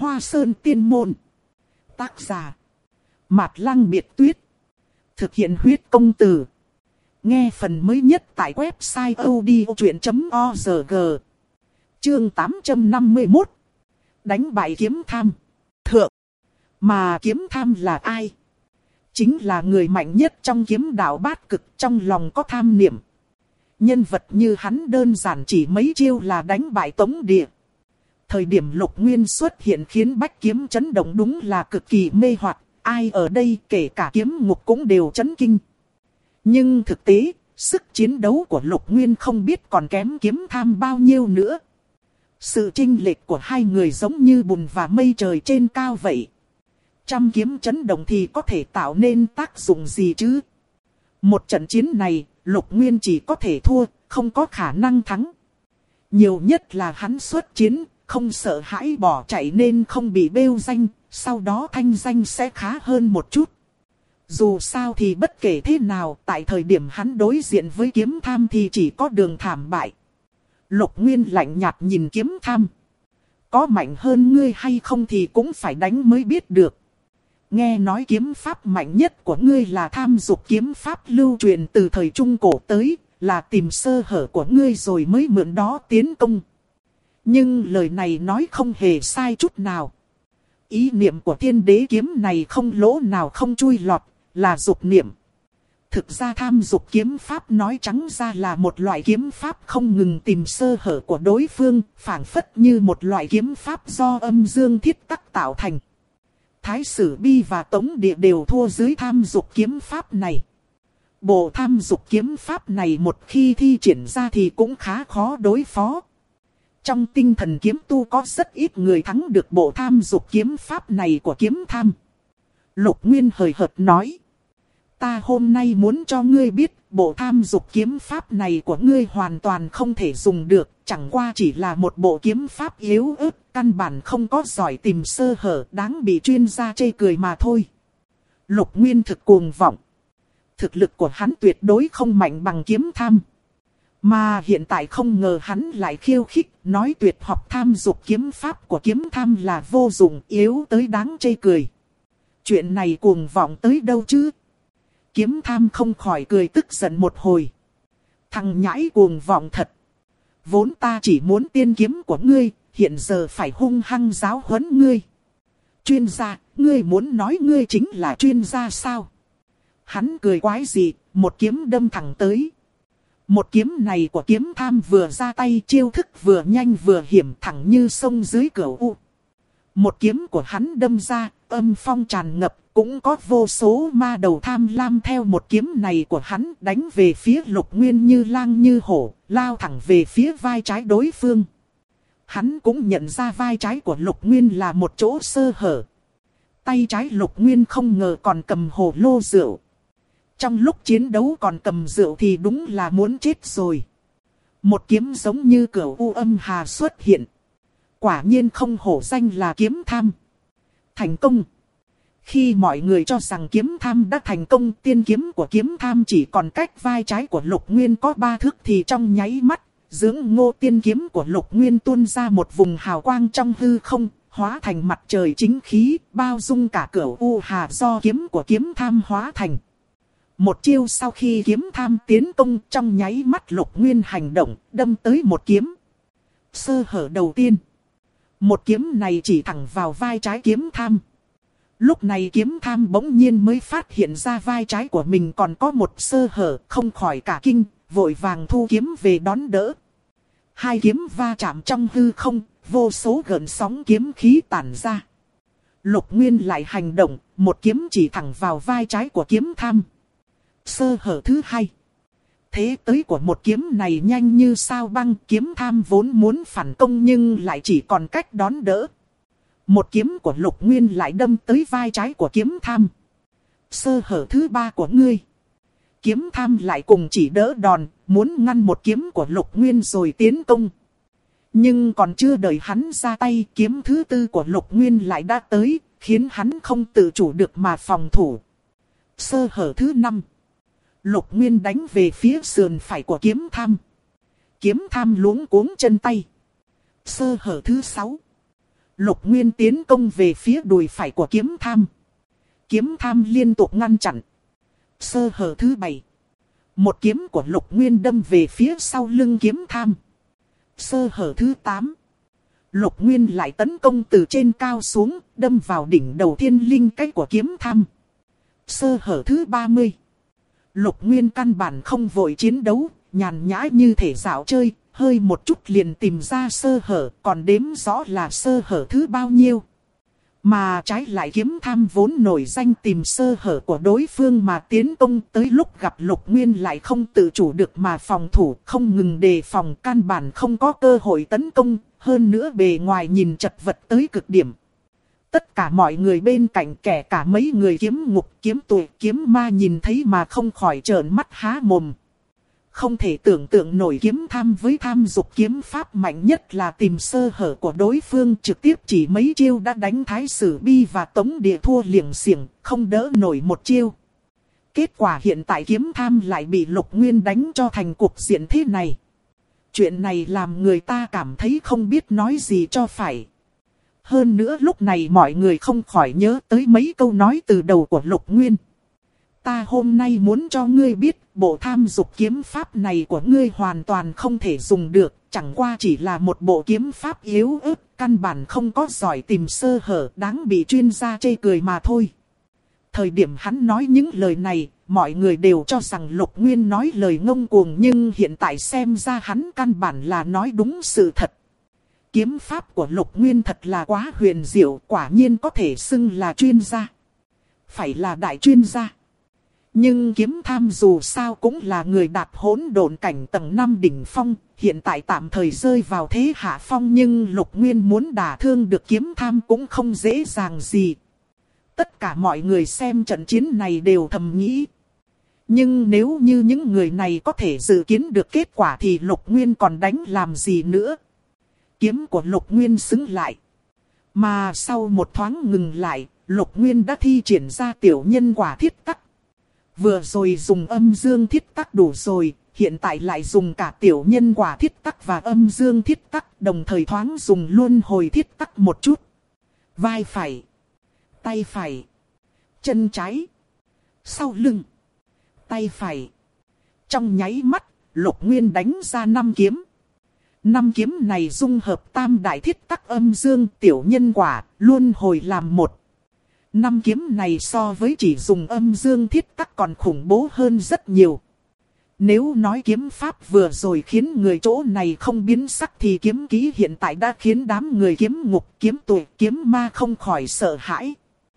Hoa Sơn Tiên Môn. Tác giả Mạt Lăng Biệt Tuyết. Thực hiện huyết công từ. Nghe phần mới nhất tại website odchuyện.org. Chương 851. Đánh bại kiếm tham. Thượng. Mà kiếm tham là ai? Chính là người mạnh nhất trong kiếm đạo bát cực, trong lòng có tham niệm. Nhân vật như hắn đơn giản chỉ mấy chiêu là đánh bại Tống Địa. Thời điểm Lục Nguyên xuất hiện khiến bách kiếm chấn động đúng là cực kỳ mê hoặc, ai ở đây kể cả kiếm ngục cũng đều chấn kinh. Nhưng thực tế, sức chiến đấu của Lục Nguyên không biết còn kém kiếm tham bao nhiêu nữa. Sự chênh lệch của hai người giống như bùn và mây trời trên cao vậy. Trăm kiếm chấn động thì có thể tạo nên tác dụng gì chứ? Một trận chiến này, Lục Nguyên chỉ có thể thua, không có khả năng thắng. Nhiều nhất là hắn xuất chiến, không sợ hãi bỏ chạy nên không bị bêu danh, sau đó thanh danh sẽ khá hơn một chút. Dù sao thì bất kể thế nào, tại thời điểm hắn đối diện với kiếm tham thì chỉ có đường thảm bại. Lục Nguyên lạnh nhạt nhìn kiếm tham. Có mạnh hơn ngươi hay không thì cũng phải đánh mới biết được. Nghe nói kiếm pháp mạnh nhất của ngươi là tham dục kiếm pháp lưu truyền từ thời Trung Cổ tới, là tìm sơ hở của ngươi rồi mới mượn đó tiến công. Nhưng lời này nói không hề sai chút nào. Ý niệm của thiên đế kiếm này không lỗ nào không chui lọt, là dục niệm. Thực ra tham dục kiếm pháp nói trắng ra là một loại kiếm pháp không ngừng tìm sơ hở của đối phương, phảng phất như một loại kiếm pháp do âm dương thiết tắc tạo thành. Thái Sử Bi và Tống Địa đều thua dưới tham dục kiếm pháp này. Bộ tham dục kiếm pháp này một khi thi triển ra thì cũng khá khó đối phó. Trong tinh thần kiếm tu có rất ít người thắng được bộ tham dục kiếm pháp này của kiếm tham. Lục Nguyên hời hợt nói. Ta hôm nay muốn cho ngươi biết bộ tham dục kiếm pháp này của ngươi hoàn toàn không thể dùng được. Chẳng qua chỉ là một bộ kiếm pháp yếu ớt, căn bản không có giỏi tìm sơ hở, đáng bị chuyên gia chê cười mà thôi. Lục Nguyên thực cuồng vọng. Thực lực của hắn tuyệt đối không mạnh bằng kiếm tham. Mà hiện tại không ngờ hắn lại khiêu khích, nói tuyệt học tham dục kiếm pháp của kiếm tham là vô dụng, yếu tới đáng chê cười. Chuyện này cuồng vọng tới đâu chứ? Kiếm tham không khỏi cười tức giận một hồi. Thằng nhãi cuồng vọng thật. Vốn ta chỉ muốn tiên kiếm của ngươi, hiện giờ phải hung hăng giáo huấn ngươi. Chuyên gia, ngươi muốn nói ngươi chính là chuyên gia sao? Hắn cười quái dị, một kiếm đâm thẳng tới. Một kiếm này của kiếm tham vừa ra tay, chiêu thức vừa nhanh vừa hiểm, thẳng như sông dưới cửu u. Một kiếm của hắn đâm ra, âm phong tràn ngập, cũng có vô số ma đầu tham lam theo một kiếm này của hắn đánh về phía Lục Nguyên như lang như hổ, lao thẳng về phía vai trái đối phương. Hắn cũng nhận ra vai trái của Lục Nguyên là một chỗ sơ hở. Tay trái Lục Nguyên không ngờ còn cầm hồ lô rượu. Trong lúc chiến đấu còn cầm rượu thì đúng là muốn chết rồi. Một kiếm giống như cửu u âm hà xuất hiện. Quả nhiên không hổ danh là kiếm tham. Thành công. Khi mọi người cho rằng kiếm tham đã thành công, tiên kiếm của kiếm tham chỉ còn cách vai trái của Lục Nguyên có 3 thước thì trong nháy mắt, dưỡng ngô tiên kiếm của Lục Nguyên tuôn ra một vùng hào quang trong hư không, hóa thành mặt trời chính khí, bao dung cả cửu u hà do kiếm của kiếm tham hóa thành. Một chiêu sau khi kiếm tham tiến công, trong nháy mắt Lục Nguyên hành động, đâm tới một kiếm. Sơ hở đầu tiên. Một kiếm này chỉ thẳng vào vai trái kiếm tham. Lúc này kiếm tham bỗng nhiên mới phát hiện ra vai trái của mình còn có một sơ hở, không khỏi cả kinh, vội vàng thu kiếm về đón đỡ. Hai kiếm va chạm trong hư không, vô số gợn sóng kiếm khí tản ra. Lục Nguyên lại hành động, một kiếm chỉ thẳng vào vai trái của kiếm tham. Sơ hở thứ hai. Thế tới của một kiếm này nhanh như sao băng, kiếm tham vốn muốn phản công nhưng lại chỉ còn cách đón đỡ. Một kiếm của Lục Nguyên lại đâm tới vai trái của kiếm tham. Sơ hở thứ ba của ngươi. Kiếm tham lại cùng chỉ đỡ đòn, muốn ngăn một kiếm của Lục Nguyên rồi tiến công. Nhưng còn chưa đợi hắn ra tay, kiếm thứ tư của Lục Nguyên lại đã tới, khiến hắn không tự chủ được mà phòng thủ. Sơ hở thứ năm. Lục Nguyên đánh về phía sườn phải của kiếm tham. Kiếm tham luống cuống chân tay. Sơ hở thứ sáu. Lục Nguyên tiến công về phía đùi phải của Kiếm Tham. Kiếm Tham liên tục ngăn chặn. Sơ hở thứ 7. Một kiếm của Lục Nguyên đâm về phía sau lưng Kiếm Tham. Sơ hở thứ 8. Lục Nguyên lại tấn công từ trên cao xuống, đâm vào đỉnh đầu thiên linh cách của Kiếm Tham. Sơ hở thứ 30. Lục Nguyên căn bản không vội chiến đấu, nhàn nhã như thể dạo chơi, hơi một chút liền tìm ra sơ hở, còn đếm rõ là sơ hở thứ bao nhiêu. Mà trái lại Kiếm Tham vốn nổi danh tìm sơ hở của đối phương mà tiến công, tới lúc gặp Lục Nguyên lại không tự chủ được mà phòng thủ, không ngừng đề phòng, căn bản không có cơ hội tấn công, hơn nữa bề ngoài nhìn chật vật tới cực điểm. Tất cả mọi người bên cạnh, kể cả mấy người kiếm ngục, kiếm tù, kiếm ma nhìn thấy mà không khỏi trợn mắt há mồm. Không thể tưởng tượng nổi Kiếm Tham với tham dục kiếm pháp mạnh nhất là tìm sơ hở của đối phương, trực tiếp chỉ mấy chiêu đã đánh Thái Sử Bi và Tống Địa thua liệng xiềng, không đỡ nổi một chiêu. Kết quả hiện tại Kiếm Tham lại bị Lục Nguyên đánh cho thành cục diện thế này. Chuyện này làm người ta cảm thấy không biết nói gì cho phải. Hơn nữa lúc này mọi người không khỏi nhớ tới mấy câu nói từ đầu của Lục Nguyên. Ta hôm nay muốn cho ngươi biết, bộ tham dục kiếm pháp này của ngươi hoàn toàn không thể dùng được, chẳng qua chỉ là một bộ kiếm pháp yếu ớt, căn bản không có giỏi tìm sơ hở, đáng bị chuyên gia chê cười mà thôi. Thời điểm hắn nói những lời này, mọi người đều cho rằng Lục Nguyên nói lời ngông cuồng, nhưng hiện tại xem ra hắn căn bản là nói đúng sự thật. Kiếm pháp của Lục Nguyên thật là quá huyền diệu, quả nhiên có thể xưng là chuyên gia. Phải là đại chuyên gia. Nhưng Kiếm Tham dù sao cũng là người đạp hỗn độn cảnh tầng 5 đỉnh phong, hiện tại tạm thời rơi vào thế hạ phong, nhưng Lục Nguyên muốn đả thương được Kiếm Tham cũng không dễ dàng gì. Tất cả mọi người xem trận chiến này đều thầm nghĩ. Nhưng nếu như những người này có thể dự kiến được kết quả thì Lục Nguyên còn đánh làm gì nữa? Kiếm của Lục Nguyên xứng lại. Mà sau một thoáng ngừng lại, Lục Nguyên đã thi triển ra tiểu nhân quả thiết tắc. Vừa rồi dùng âm dương thiết tắc đủ rồi, hiện tại lại dùng cả tiểu nhân quả thiết tắc và âm dương thiết tắc, đồng thời thoáng dùng luân hồi thiết tắc một chút. Vai phải, tay phải, chân trái, sau lưng, tay phải. Trong nháy mắt, Lục Nguyên đánh ra 5 kiếm. 5 kiếm này dung hợp tam đại thiết tắc âm dương, tiểu nhân quả, luân hồi làm một. 5 kiếm này so với chỉ dùng âm dương thiết tắc còn khủng bố hơn rất nhiều. Nếu nói kiếm pháp vừa rồi khiến người chỗ này không biến sắc thì kiếm kỹ hiện tại đã khiến đám người kiếm ngục, kiếm tù, kiếm ma không khỏi sợ hãi.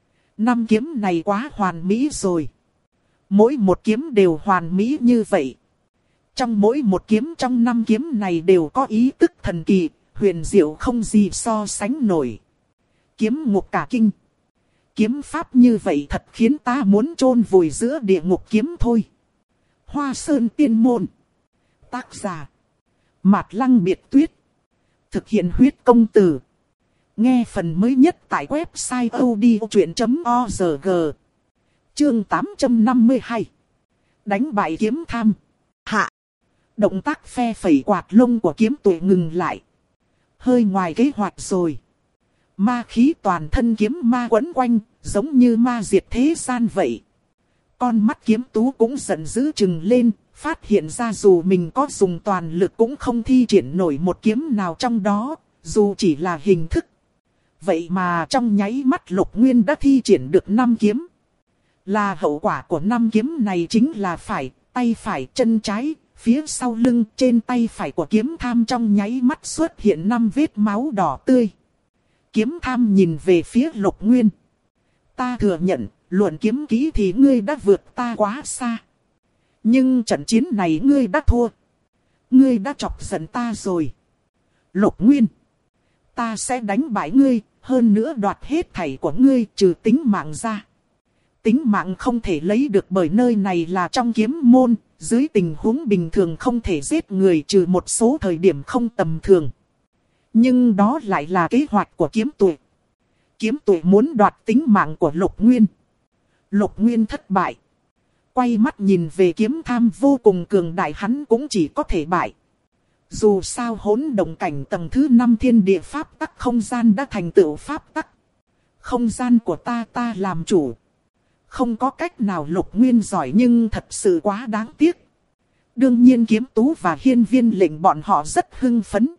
5 kiếm này quá hoàn mỹ rồi. Mỗi một kiếm đều hoàn mỹ như vậy. Trong mỗi một kiếm trong 5 kiếm này đều có ý tức thần kỳ, huyền diệu không gì so sánh nổi. Kiếm ngục cả kinh. Kiếm pháp như vậy thật khiến ta muốn chôn vùi giữa địa ngục kiếm thôi. Hoa Sơn Tiên Môn. Tác giả Mạt Lăng Biệt Tuyết. Thực hiện huyết công từ. Nghe phần mới nhất tại website odchuyện.org. Chương 852. Đánh bại Kiếm Tham. Hạ. Động tác phe phẩy quạt lông của kiếm tụi ngừng lại. Hơi ngoài kế hoạch rồi. Ma khí toàn thân kiếm ma quấn quanh, giống như ma diệt thế gian vậy. Con mắt kiếm tú cũng giận dữ trừng lên, phát hiện ra dù mình có dùng toàn lực cũng không thi triển nổi một kiếm nào trong đó, dù chỉ là hình thức. Vậy mà trong nháy mắt Lục Nguyên đã thi triển được 5 kiếm. Là hậu quả của 5 kiếm này chính là phải, tay phải, chân trái, phía sau lưng, trên tay phải của Kiếm Tham trong nháy mắt xuất hiện 5 vết máu đỏ tươi. Kiếm Tham nhìn về phía Lục Nguyên. Ta thừa nhận, luận kiếm kỹ thì ngươi đã vượt ta quá xa. Nhưng trận chiến này ngươi đã thua. Ngươi đã chọc giận ta rồi. Lục Nguyên. Ta sẽ đánh bại ngươi, hơn nữa đoạt hết thảy của ngươi trừ tính mạng ra. Tính mạng không thể lấy được bởi nơi này là trong kiếm môn, dưới tình huống bình thường không thể giết người trừ một số thời điểm không tầm thường. Nhưng đó lại là kế hoạch của kiếm tụi. Kiếm tụi muốn đoạt tính mạng của Lục Nguyên. Lục Nguyên thất bại. Quay mắt nhìn về Kiếm Tham vô cùng cường đại, hắn cũng chỉ có thể bại. Dù sao hỗn động cảnh tầng thứ 5 thiên địa pháp tắc không gian đã thành tựu pháp tắc. Không gian của ta làm chủ. Không có cách nào Lục Nguyên giỏi nhưng thật sự quá đáng tiếc. Đương nhiên Kiếm Tú và Hiên Viên Lệnh bọn họ rất hưng phấn.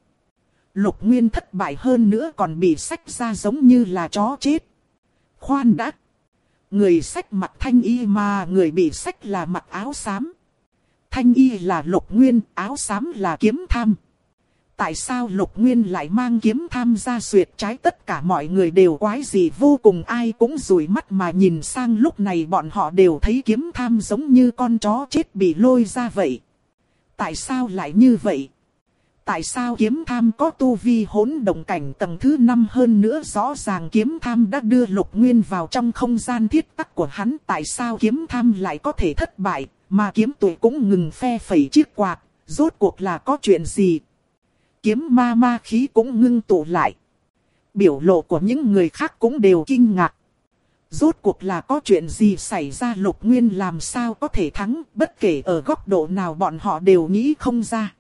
Lục Nguyên thất bại hơn nữa còn bị xách ra giống như là chó chết. Khoan đã. Người xách mặc thanh y mà người bị xách là mặc áo xám. Thanh y là Lục Nguyên, áo xám là Kiếm Tham. Tại sao Lục Nguyên lại mang Kiếm Tham ra duyệt trái, tất cả mọi người đều quái dị vô cùng, ai cũng dụi mắt mà nhìn sang. Lúc này bọn họ đều thấy Kiếm Tham giống như con chó chết bị lôi ra vậy. Tại sao lại như vậy? Tại sao Kiếm Tham có tu vi hỗn động cảnh tầng thứ 5 hơn nữa, rõ ràng Kiếm Tham đã đưa Lục Nguyên vào trong không gian thiết tắc của hắn. Tại sao Kiếm Tham lại có thể thất bại, mà Kiếm Tuệ cũng ngừng phe phẩy chiếc quạt, rốt cuộc là có chuyện gì? Kiếm ma khí cũng ngưng tụ lại. Biểu lộ của những người khác cũng đều kinh ngạc. Rốt cuộc là có chuyện gì xảy ra, Lục Nguyên làm sao có thể thắng, bất kể ở góc độ nào bọn họ đều nghĩ không ra.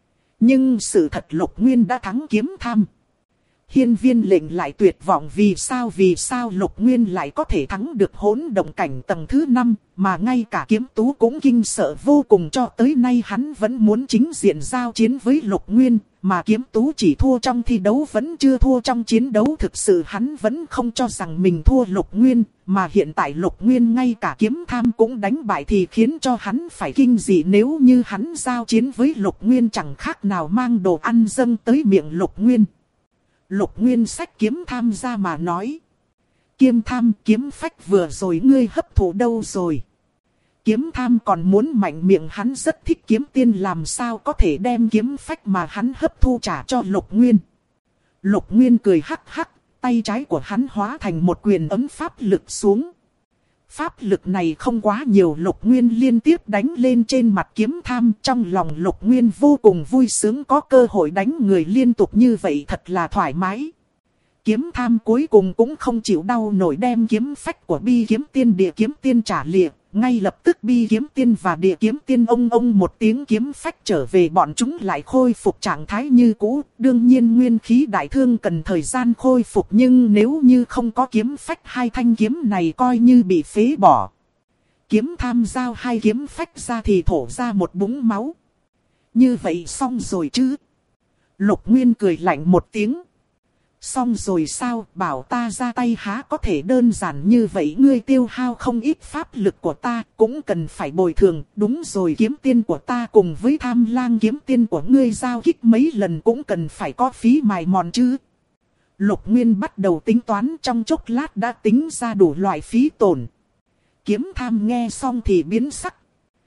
Nhưng sự thật Lục Nguyên đã thắng Kiếm Tham. Hiên Viên Lệnh lại tuyệt vọng, vì sao Lục Nguyên lại có thể thắng được hỗn động cảnh tầng thứ 5, mà ngay cả Kiếm Tú cũng kinh sợ vô cùng. Cho tới nay hắn vẫn muốn chính diện giao chiến với Lục Nguyên, mà Kiếm Tú chỉ thua trong thi đấu vẫn chưa thua trong chiến đấu. Thực sự hắn vẫn không cho rằng mình thua Lục Nguyên, mà hiện tại Lục Nguyên ngay cả Kiếm Tham cũng đánh bại thì khiến cho hắn phải kinh dị. Nếu như hắn giao chiến với Lục Nguyên chẳng khác nào mang đồ ăn dâng tới miệng Lục Nguyên. Lục Nguyên xách Kiếm Tham ra mà nói. Kiếm Tham, kiếm phách vừa rồi ngươi hấp thụ đâu rồi? Kiếm Tham còn muốn mạnh miệng, hắn rất thích kiếm tiên, làm sao có thể đem kiếm phách mà hắn hấp thu trả cho Lục Nguyên. Lục Nguyên cười hắc hắc, tay trái của hắn hóa thành một quyền ấm pháp lực xuống. Pháp lực này không quá nhiều, Lục Nguyên liên tiếp đánh lên trên mặt Kiếm Tham. Trong lòng Lục Nguyên vô cùng vui sướng, có cơ hội đánh người liên tục như vậy thật là thoải mái. Kiếm Tham cuối cùng cũng không chịu đau nổi đem kiếm phách của Bi Kiếm Tiên Địa Kiếm Tiên trả lìa. Ngay lập tức Bi Kiếm Tiên và Địa Kiếm Tiên ông một tiếng kiếm phách trở về, bọn chúng lại khôi phục trạng thái như cũ. Đương nhiên nguyên khí đại thương cần thời gian khôi phục, nhưng nếu như không có kiếm phách, hai thanh kiếm này coi như bị phế bỏ. Kiếm Tham giao hai kiếm phách ra thì thổ ra một búng máu. Như vậy xong rồi chứ? Lục Nguyên cười lạnh một tiếng. Xong rồi sao, bảo ta ra tay há có thể đơn giản như vậy, ngươi tiêu hao không ít pháp lực của ta, cũng cần phải bồi thường. Đúng rồi, kiếm tiên của ta cùng với Tham Lang kiếm tiên của ngươi giao kích mấy lần cũng cần phải có phí mài mòn chứ. Lục Nguyên bắt đầu tính toán, trong chốc lát đã tính ra đủ loại phí tổn. Kiếm Tham nghe xong thì biến sắc.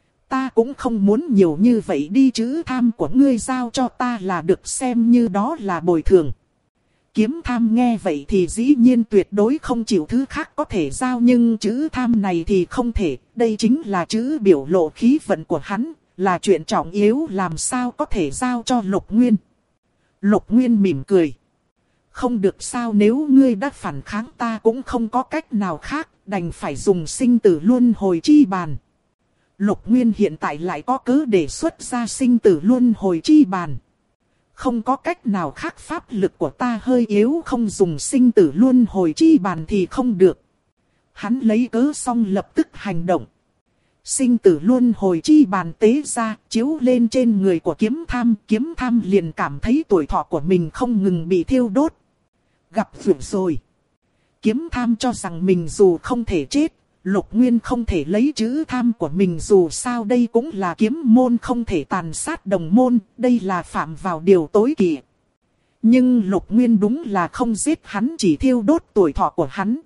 Ta cũng không muốn nhiều như vậy đi chứ, tham của ngươi giao cho ta là được, xem như đó là bồi thường. Kiếm Tham nghe vậy thì dĩ nhiên tuyệt đối không chịu thứ khác có thể giao, nhưng chữ tham này thì không thể, đây chính là chữ biểu lộ khí vận của hắn, là chuyện trọng yếu, làm sao có thể giao cho Lục Nguyên. Lục Nguyên mỉm cười. Không được sao, nếu ngươi đã phản kháng ta cũng không có cách nào khác, đành phải dùng sinh tử luân hồi chi bàn. Lục Nguyên hiện tại lại có cớ để xuất ra sinh tử luân hồi chi bàn. Không có cách nào khác, pháp lực của ta hơi yếu, không dùng sinh tử luân hồi chi bàn thì không được. Hắn lấy cớ xong lập tức hành động. Sinh tử luân hồi chi bàn tế ra, chiếu lên trên người của Kiếm Tham. Kiếm Tham liền cảm thấy tuổi thọ của mình không ngừng bị thiêu đốt. Gặp vượt rồi. Kiếm Tham cho rằng mình dù không thể chết, Lục Nguyên không thể lấy chữ tham của mình, dù sao đây cũng là kiếm môn, không thể tàn sát đồng môn, đây là phạm vào điều tối kỵ. Nhưng Lục Nguyên đúng là không giết hắn, chỉ thiêu đốt tuổi thọ của hắn.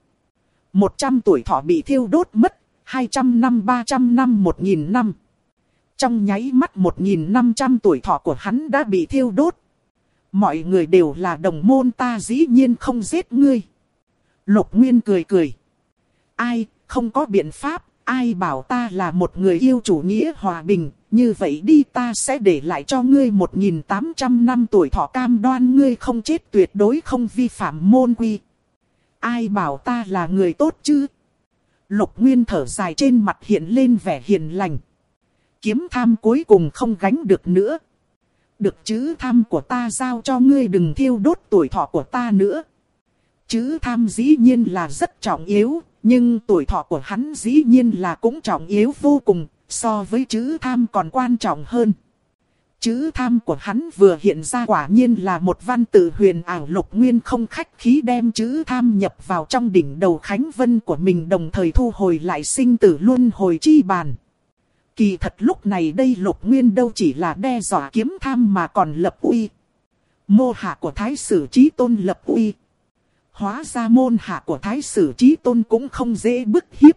100 tuổi thọ bị thiêu đốt mất, 200 năm, 300 năm, 1000 năm. Trong nháy mắt 1500 tuổi thọ của hắn đã bị thiêu đốt. Mọi người đều là đồng môn, ta dĩ nhiên không giết ngươi. Lục Nguyên cười cười. Ai, không có biện pháp, ai bảo ta là một người yêu chủ nghĩa hòa bình, như vậy đi, ta sẽ để lại cho ngươi 1800 năm tuổi thọ, cam đoan ngươi không chết, tuyệt đối không vi phạm môn quy. Ai bảo ta là người tốt chứ? Lục Nguyên thở dài, trên mặt hiện lên vẻ hiền lành. Kiếm Tham cuối cùng không gánh được nữa. Được chữ tham của ta giao cho ngươi, đừng thiêu đốt tuổi thọ của ta nữa. Chữ tham dĩ nhiên là rất trọng yếu, nhưng tuổi thọ của hắn dĩ nhiên là cũng trọng yếu vô cùng, so với chữ tham còn quan trọng hơn. Chữ tham của hắn vừa hiện ra quả nhiên là một văn tự huyền ảo. Lục Nguyên không khách khí đem chữ tham nhập vào trong đỉnh đầu Khánh Vân của mình, đồng thời thu hồi lại sinh tử luân hồi chi bàn. Kỳ thật lúc này đây Lục Nguyên đâu chỉ là đe dọa kiếm tham mà còn lập uy. Mô hạ của Thái Sử Chí Tôn lập uy. Hóa ra môn hạ của Thái Sử Chí Tôn cũng không dễ bức hiếp.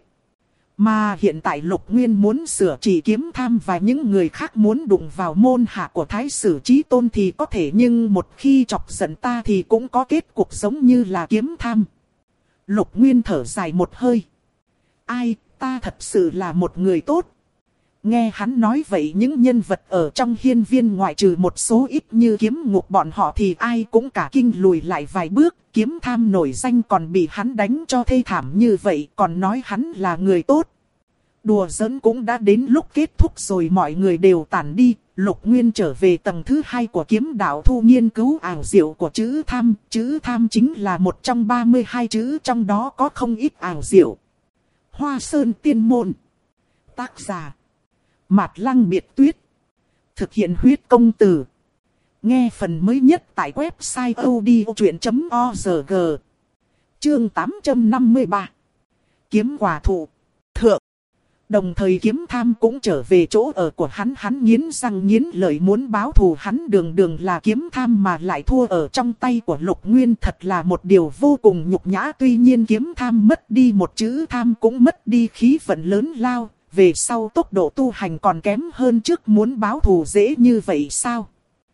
Mà hiện tại Lục Nguyên muốn sửa trị kiếm tham và những người khác muốn đụng vào môn hạ của Thái Sử Chí Tôn thì có thể, nhưng một khi chọc giận ta thì cũng có kết cục giống như là kiếm tham. Lục Nguyên thở dài một hơi. Ai, ta thật sự là một người tốt. Nghe hắn nói vậy, những nhân vật ở trong hiên viên ngoại trừ một số ít như kiếm ngục bọn họ thì ai cũng cả kinh lùi lại vài bước. Kiếm tham nổi danh còn bị hắn đánh cho thê thảm như vậy, còn nói hắn là người tốt. Đùa giỡn cũng đã đến lúc kết thúc rồi, mọi người đều tản đi. Lục Nguyên trở về tầng thứ 2 của kiếm đạo thu nghiên cứu ảo diệu của chữ tham. Chữ tham chính là một trong 32 chữ, trong đó có không ít ảo diệu. Hoa Sơn Tiên Môn. Tác giả Mạt Lăng Biệt Tuyết. Thực hiện huyết công từ. Nghe phần mới nhất tại website odchuyện.org. Chương 853. Kiếm quả thụ. Thượng. Đồng thời kiếm tham cũng trở về chỗ ở của hắn. Hắn nghiến răng nghiến lợi muốn báo thù. Hắn đường đường là kiếm tham mà lại thua ở trong tay của Lục Nguyên, thật là một điều vô cùng nhục nhã. Tuy nhiên kiếm tham mất đi một chữ tham cũng mất đi khí vận lớn lao. Về sau tốc độ tu hành còn kém hơn trước, muốn báo thù dễ như vậy sao?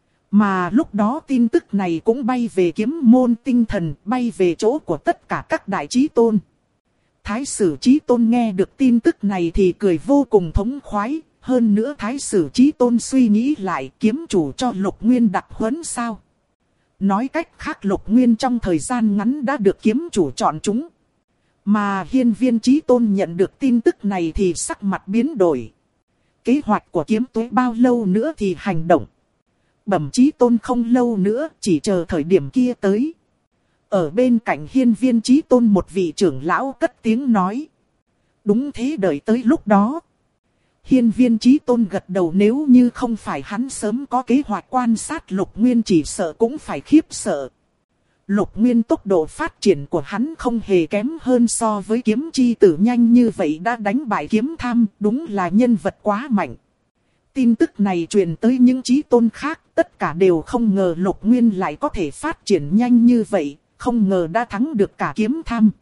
Mà lúc đó tin tức này cũng bay về kiếm môn tinh thần, bay về chỗ của tất cả các đại chí tôn. Thái Sử Chí Tôn nghe được tin tức này thì cười vô cùng thống khoái. Hơn nữa Thái Sử Chí Tôn suy nghĩ lại, kiếm chủ cho Lục Nguyên đặc huấn sao? Nói cách khác Lục Nguyên trong thời gian ngắn đã được kiếm chủ chọn chúng. Mà hiên viên Chí Tôn nhận được tin tức này thì sắc mặt biến đổi. Kế hoạch của kiếm tuế bao lâu nữa thì hành động? Bẩm Chí Tôn không lâu nữa, chỉ chờ thời điểm kia tới. Ở bên cạnh hiên viên Chí Tôn một vị trưởng lão cất tiếng nói. Đúng thế, đợi tới lúc đó. Hiên viên Chí Tôn gật đầu, nếu như không phải hắn sớm có kế hoạch quan sát Lục Nguyên chỉ sợ cũng phải khiếp sợ. Lục Nguyên tốc độ phát triển của hắn không hề kém hơn so với kiếm chi tử, nhanh như vậy đã đánh bại kiếm tham, đúng là nhân vật quá mạnh. Tin tức này truyền tới những chí tôn khác, tất cả đều không ngờ Lục Nguyên lại có thể phát triển nhanh như vậy, không ngờ đã thắng được cả kiếm tham.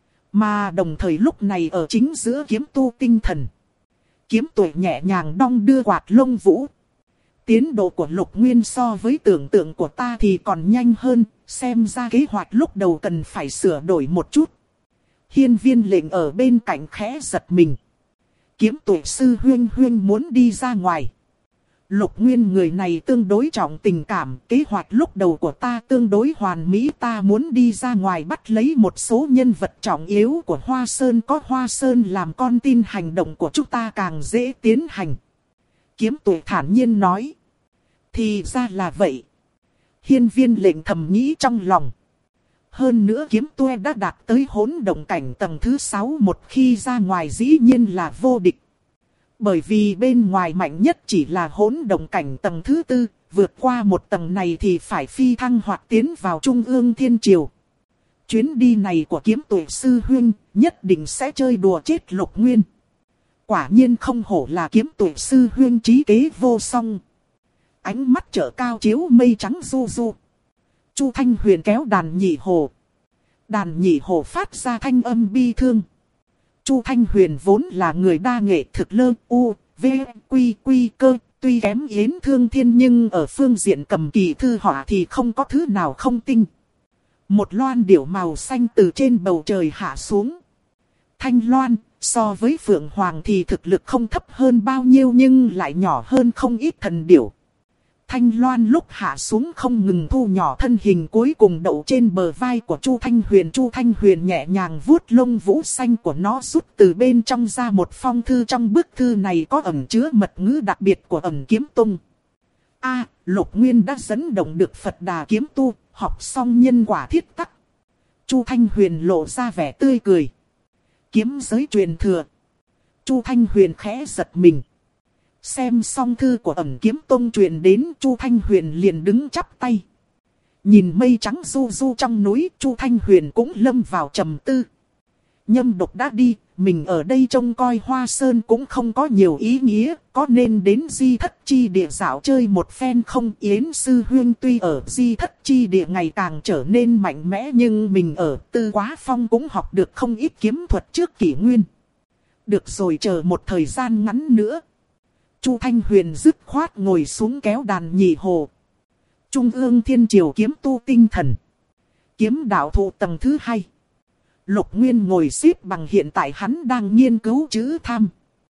Mà đồng thời lúc này ở chính giữa kiếm tu tinh thần, kiếm tuổi nhẹ nhàng đong đưa quạt lông vũ. Tiến độ của Lục Nguyên so với tưởng tượng của ta thì còn nhanh hơn, xem ra kế hoạch lúc đầu cần phải sửa đổi một chút. Hiên viên lệnh ở bên cạnh khẽ giật mình. Kiếm tuổi sư huyên huyên muốn đi ra ngoài. Lục Nguyên người này tương đối trọng tình cảm, kế hoạch lúc đầu của ta tương đối hoàn mỹ, ta muốn đi ra ngoài bắt lấy một số nhân vật trọng yếu của Hoa Sơn, có Hoa Sơn làm con tin hành động của chúng ta càng dễ tiến hành. Kiếm tuổi thản nhiên nói. Thì ra là vậy. Hiên viên lệnh thầm nghĩ trong lòng. Hơn nữa kiếm tuệ đã đạt tới hỗn động cảnh tầng thứ 6, một khi ra ngoài dĩ nhiên là vô địch. Bởi vì bên ngoài mạnh nhất chỉ là hỗn động cảnh tầng thứ 4, vượt qua một tầng này thì phải phi thăng hoặc tiến vào Trung ương Thiên Triều. Chuyến đi này của kiếm tuệ sư huynh nhất định sẽ chơi đùa chết Lục Nguyên. Quả nhiên không hổ là kiếm tuệ sư huynh, trí kế vô song. Ánh mắt trở cao chiếu mây trắng du du. Chu Thanh Huyền kéo đàn nhị hồ. Đàn nhị hồ phát ra thanh âm bi thương. Chu Thanh Huyền vốn là người đa nghệ thực lơ u, v, quy quy cơ. Tuy kém Yến Thương Thiên nhưng ở phương diện cầm kỳ thư họa thì không có thứ nào không tinh. Một loan điểu màu xanh từ trên bầu trời hạ xuống. Thanh loan, so với Phượng Hoàng thì thực lực không thấp hơn bao nhiêu nhưng lại nhỏ hơn không ít thần điểu. Thanh loan lúc hạ xuống không ngừng thu nhỏ thân hình, cuối cùng đậu trên bờ vai của Chu Thanh Huyền. Chu Thanh Huyền nhẹ nhàng vuốt lông vũ xanh của nó, rút từ bên trong ra một phong thư. Trong bức thư này có ẩn chứa mật ngữ đặc biệt của Ẩn Kiếm Tông. Lục Nguyên đã dẫn động được Phật Đà kiếm tu, học xong nhân quả thiết tắc. Chu Thanh Huyền lộ ra vẻ tươi cười. Kiếm giới truyền thừa. Chu Thanh Huyền khẽ giật mình. Xem xong thư của Ẩn Kiếm Tông truyền đến, Chu Thanh Huyền liền đứng chắp tay. Nhìn mây trắng du du trong núi, Chu Thanh Huyền cũng lâm vào trầm tư. Nhâm Độc đã đi, mình ở đây trông coi Hoa Sơn cũng không có nhiều ý nghĩa, có nên đến Di Thất Chi Địa dạo chơi một phen không? Yến sư huynh tuy ở Di Thất Chi Địa ngày càng trở nên mạnh mẽ, nhưng mình ở Tư Quá Phong cũng học được không ít kiếm thuật trước kỷ nguyên. Được rồi, chờ một thời gian ngắn nữa. Chu Thanh Huyền dứt khoát ngồi xuống kéo đàn nhị hồ. Trung ương Thiên Triều kiếm tu tinh thần. Kiếm đạo thụ tầng thứ 2. Lục Nguyên ngồi xếp bằng, hiện tại hắn đang nghiên cứu chữ tham.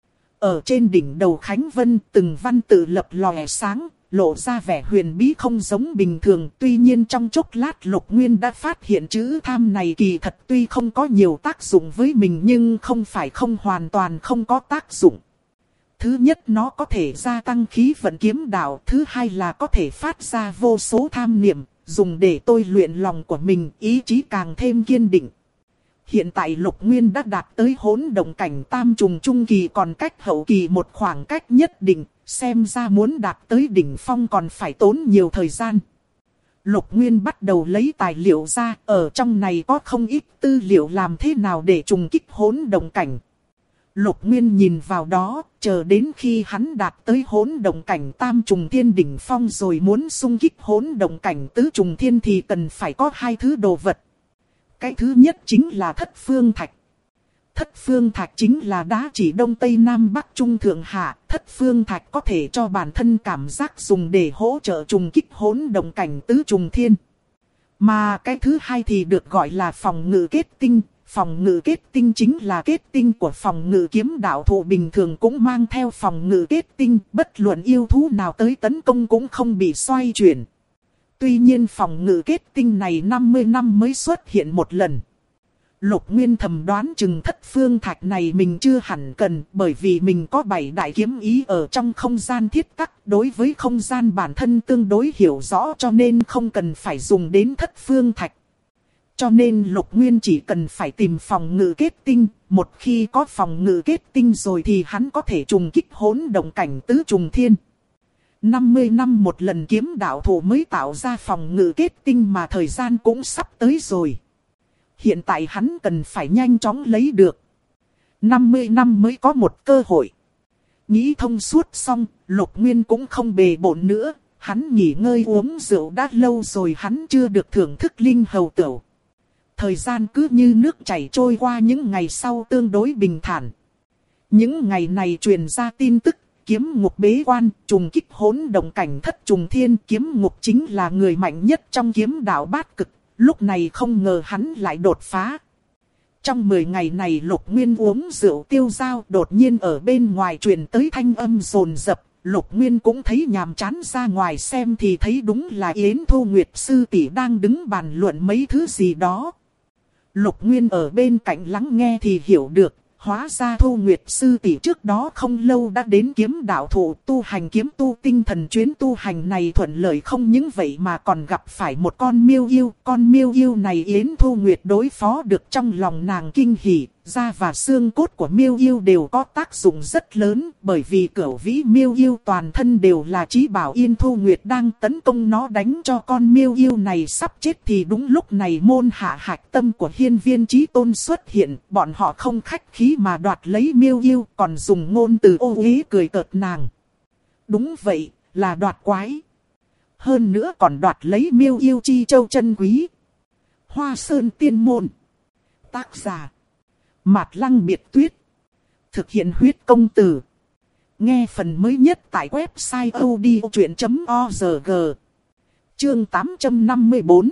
Ở trên đỉnh đầu Khánh Vân, từng văn tự lập lòe sáng, lộ ra vẻ huyền bí không giống bình thường. Tuy nhiên trong chốc lát Lục Nguyên đã phát hiện chữ tham này kỳ thật tuy không có nhiều tác dụng với mình, nhưng không phải không hoàn toàn không có tác dụng. Thứ nhất, nó có thể gia tăng khí vận kiếm đạo. Thứ hai là có thể phát ra vô số tham niệm, dùng để tôi luyện lòng của mình, ý chí càng thêm kiên định. Hiện tại Lục Nguyên đã đạt tới hỗn động cảnh tam trùng trung kỳ, còn cách hậu kỳ một khoảng cách nhất định, xem ra muốn đạt tới đỉnh phong còn phải tốn nhiều thời gian. Lục Nguyên bắt đầu lấy tài liệu ra, ở trong này có không ít tư liệu làm thế nào để trùng kích hỗn động cảnh. Lục Nguyên nhìn vào đó, chờ đến khi hắn đạt tới hỗn động cảnh tam trùng thiên đỉnh phong rồi muốn xung kích hỗn động cảnh tứ trùng thiên thì cần phải có hai thứ đồ vật. Cái thứ nhất chính là Thất Phương Thạch. Thất Phương Thạch chính là đá chỉ Đông Tây Nam Bắc Trung Thượng Hạ. Thất Phương Thạch có thể cho bản thân cảm giác dùng để hỗ trợ trùng kích hỗn động cảnh tứ trùng thiên. Mà cái thứ hai thì được gọi là phòng ngự kết tinh. Phòng ngự kết tinh chính là kết tinh của phòng ngự kiếm đạo thụ, bình thường cũng mang theo phòng ngự kết tinh, bất luận yêu thú nào tới tấn công cũng không bị xoay chuyển. Tuy nhiên phòng ngự kết tinh này 50 năm mới xuất hiện một lần. Lục Nguyên thầm đoán chừng Thất Phương Thạch này mình chưa hẳn cần, bởi vì mình có 7 đại kiếm ý ở trong không gian thiết tắc, đối với không gian bản thân tương đối hiểu rõ, cho nên không cần phải dùng đến Thất Phương Thạch. Cho nên Lục Nguyên chỉ cần phải tìm phòng ngự kết tinh, một khi có phòng ngự kết tinh rồi thì hắn có thể trùng kích hỗn động cảnh tứ trùng thiên. 50 năm một lần kiếm đạo thụ mới tạo ra phòng ngự kết tinh, mà thời gian cũng sắp tới rồi. Hiện tại hắn cần phải nhanh chóng lấy được. 50 năm mới có một cơ hội. Nghĩ thông suốt xong, Lục Nguyên cũng không bề bộn nữa. Hắn nghỉ ngơi uống rượu đã lâu rồi, hắn chưa được thưởng thức linh hầu tửu. Thời gian cứ như nước chảy trôi qua, những ngày sau tương đối bình thản. Những ngày này truyền ra tin tức, kiếm ngục bế quan, trùng kích hỗn động cảnh thất trùng thiên. Kiếm ngục chính là người mạnh nhất trong kiếm đạo bát cực, lúc này không ngờ hắn lại đột phá. Trong 10 ngày này Lục Nguyên uống rượu tiêu dao, đột nhiên ở bên ngoài truyền tới thanh âm rồn rập. Lục Nguyên cũng thấy nhàm chán, ra ngoài xem thì thấy đúng là Yến Thu Nguyệt sư tỷ đang đứng bàn luận mấy thứ gì đó. Lục Nguyên ở bên cạnh lắng nghe thì hiểu được, hóa ra Thu Nguyệt sư tỷ trước đó không lâu đã đến kiếm đạo thụ tu hành kiếm tu tinh thần. Chuyến tu hành này thuận lợi không những vậy mà còn gặp phải một con miêu yêu. Con miêu yêu này Yến Thu Nguyệt đối phó được, trong lòng nàng kinh hỉ. Da và xương cốt của miêu yêu đều có tác dụng rất lớn, bởi vì cửu vĩ miêu yêu toàn thân đều là chí bảo. Yến Thu Nguyệt đang tấn công nó, đánh cho con miêu yêu này sắp chết thì đúng lúc này môn hạ hạch tâm của Hiên Viên Chí Tôn xuất hiện. Bọn họ không khách khí mà đoạt lấy miêu yêu, còn dùng ngôn từ ô uế cười cợt nàng. Đúng vậy, là đoạt quái. Hơn nữa còn đoạt lấy miêu yêu chi châu chân quý. Hoa Sơn Tiên Môn. Tác giả Mạt Lăng Biệt Tuyết. Thực hiện huyết công từ. Nghe phần mới nhất tại website odchuyện.org. Chương 854.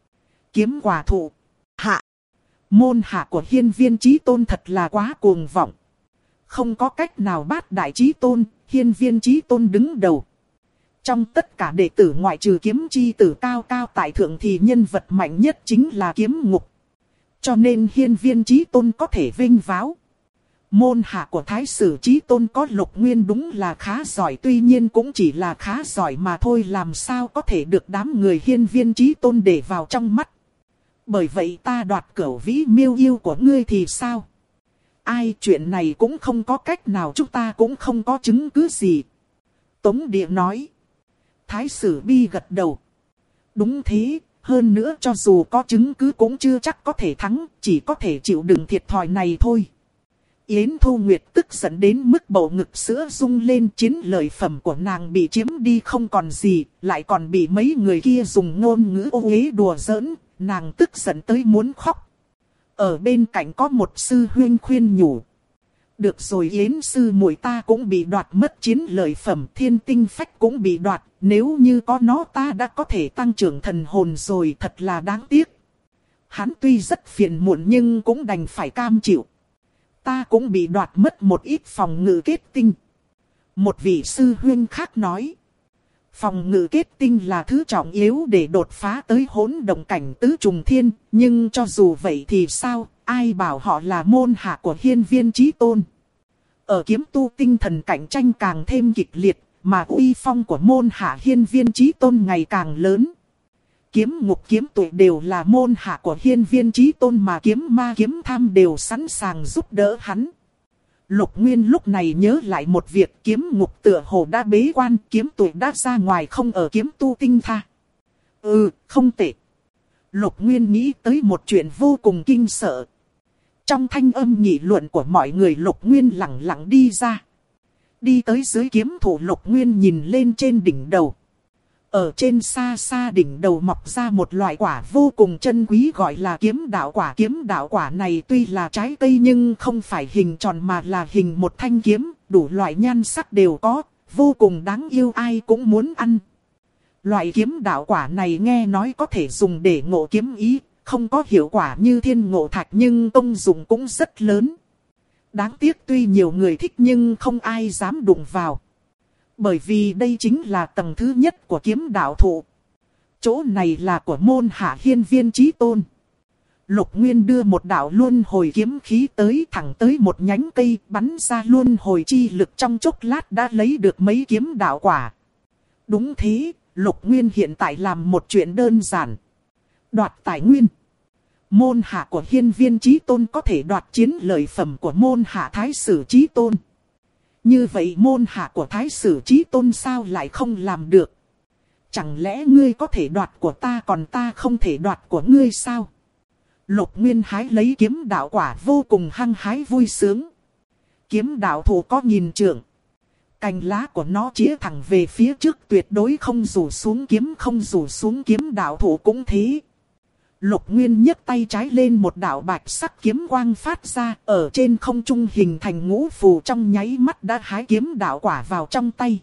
Kiếm quả thụ. Hạ. Môn hạ của Hiên Viên Chí Tôn thật là quá cuồng vọng. Không có cách nào, bát đại chí tôn, Hiên Viên Chí Tôn đứng đầu. Trong tất cả đệ tử ngoại trừ kiếm chi tử cao cao tại thượng thì nhân vật mạnh nhất chính là kiếm ngục. Cho nên Hiên Viên Chí Tôn có thể vinh váo. Môn hạ của Thái sử Chí Tôn có Lục Nguyên đúng là khá giỏi, tuy nhiên cũng chỉ là khá giỏi mà thôi, làm sao có thể được đám người Hiên Viên Chí Tôn để vào trong mắt. Bởi vậy ta đoạt Cửu Vĩ Miêu yêu của ngươi thì sao? Ai, chuyện này cũng không có cách nào, chúng ta cũng không có chứng cứ gì. Tống Địa nói. Thái sử Bi gật đầu. Đúng thế, hơn nữa cho dù có chứng cứ cũng chưa chắc có thể thắng, chỉ có thể chịu đựng thiệt thòi này thôi. Yến Thu Nguyệt tức giận đến mức bầu ngực sữa rung lên, chiến lợi phẩm của nàng bị chiếm đi không còn gì, lại còn bị mấy người kia dùng ngôn ngữ ô uế đùa giỡn, nàng tức giận tới muốn khóc. Ở bên cạnh có một sư huynh khuyên nhủ. Được rồi Yến sư muội, ta cũng bị đoạt mất chiến lợi phẩm, thiên tinh phách cũng bị đoạt, nếu như có nó ta đã có thể tăng trưởng thần hồn rồi, thật là đáng tiếc. Hắn tuy rất phiền muộn nhưng cũng đành phải cam chịu. Ta cũng bị đoạt mất một ít phòng ngự kết tinh. Một vị sư huynh khác nói. Phòng ngự kết tinh là thứ trọng yếu để đột phá tới hỗn động cảnh tứ trùng thiên. Nhưng cho dù vậy thì sao, ai bảo họ là môn hạ của Hiên Viên Chí Tôn. Ở kiếm tu tinh thần cạnh tranh càng thêm kịch liệt, mà uy phong của môn hạ Hiên Viên Chí Tôn ngày càng lớn. Kiếm Ngục Kiếm Tuệ đều là môn hạ của Hiên Viên Chí Tôn, mà Kiếm Ma Kiếm Tham đều sẵn sàng giúp đỡ hắn. Lục Nguyên lúc này nhớ lại một việc, Kiếm Ngục tựa hồ đã bế quan, Kiếm Tuệ đã ra ngoài không ở kiếm tu tinh tha. Không tệ. Lục Nguyên nghĩ tới một chuyện vô cùng kinh sợ. Trong thanh âm nghị luận của mọi người, Lục Nguyên lặng lặng đi ra. Đi tới dưới kiếm thủ, Lục Nguyên nhìn lên trên đỉnh đầu. Ở trên xa xa đỉnh đầu mọc ra một loại quả vô cùng chân quý gọi là kiếm đạo quả. Kiếm đạo quả này tuy là trái cây nhưng không phải hình tròn mà là hình một thanh kiếm, đủ loại nhan sắc đều có, vô cùng đáng yêu, ai cũng muốn ăn. Loại kiếm đạo quả này nghe nói có thể dùng để ngộ kiếm ý, không có hiệu quả như thiên ngộ thạch nhưng công dụng cũng rất lớn. Đáng tiếc tuy nhiều người thích nhưng không ai dám đụng vào. Bởi vì đây chính là tầng thứ nhất của kiếm đạo thụ. Chỗ này là của môn hạ Hiên Viên Chí Tôn. Lục Nguyên đưa một đạo luân hồi kiếm khí tới, thẳng tới một nhánh cây, bắn ra luân hồi chi lực, trong chốc lát đã lấy được mấy kiếm đạo quả. Đúng thế, Lục Nguyên hiện tại làm một chuyện đơn giản. Đoạt tài nguyên. Môn hạ của Hiên Viên Chí Tôn có thể đoạt chiến lợi phẩm của môn hạ Thái sử Chí Tôn. Như vậy môn hạ của Thái sử Chí Tôn sao lại không làm được? Chẳng lẽ ngươi có thể đoạt của ta còn ta không thể đoạt của ngươi sao? Lục Nguyên hái lấy kiếm đạo quả vô cùng hăng hái vui sướng. Kiếm đạo thụ có nghìn trượng. Cành lá của nó chĩa thẳng về phía trước, tuyệt đối không rủ xuống kiếm, không rủ xuống kiếm đạo thụ cũng thế. Lục Nguyên nhấc tay trái lên, một đạo bạch sắc kiếm quang phát ra, ở trên không trung hình thành ngũ phù, trong nháy mắt đã hái kiếm đạo quả vào trong tay.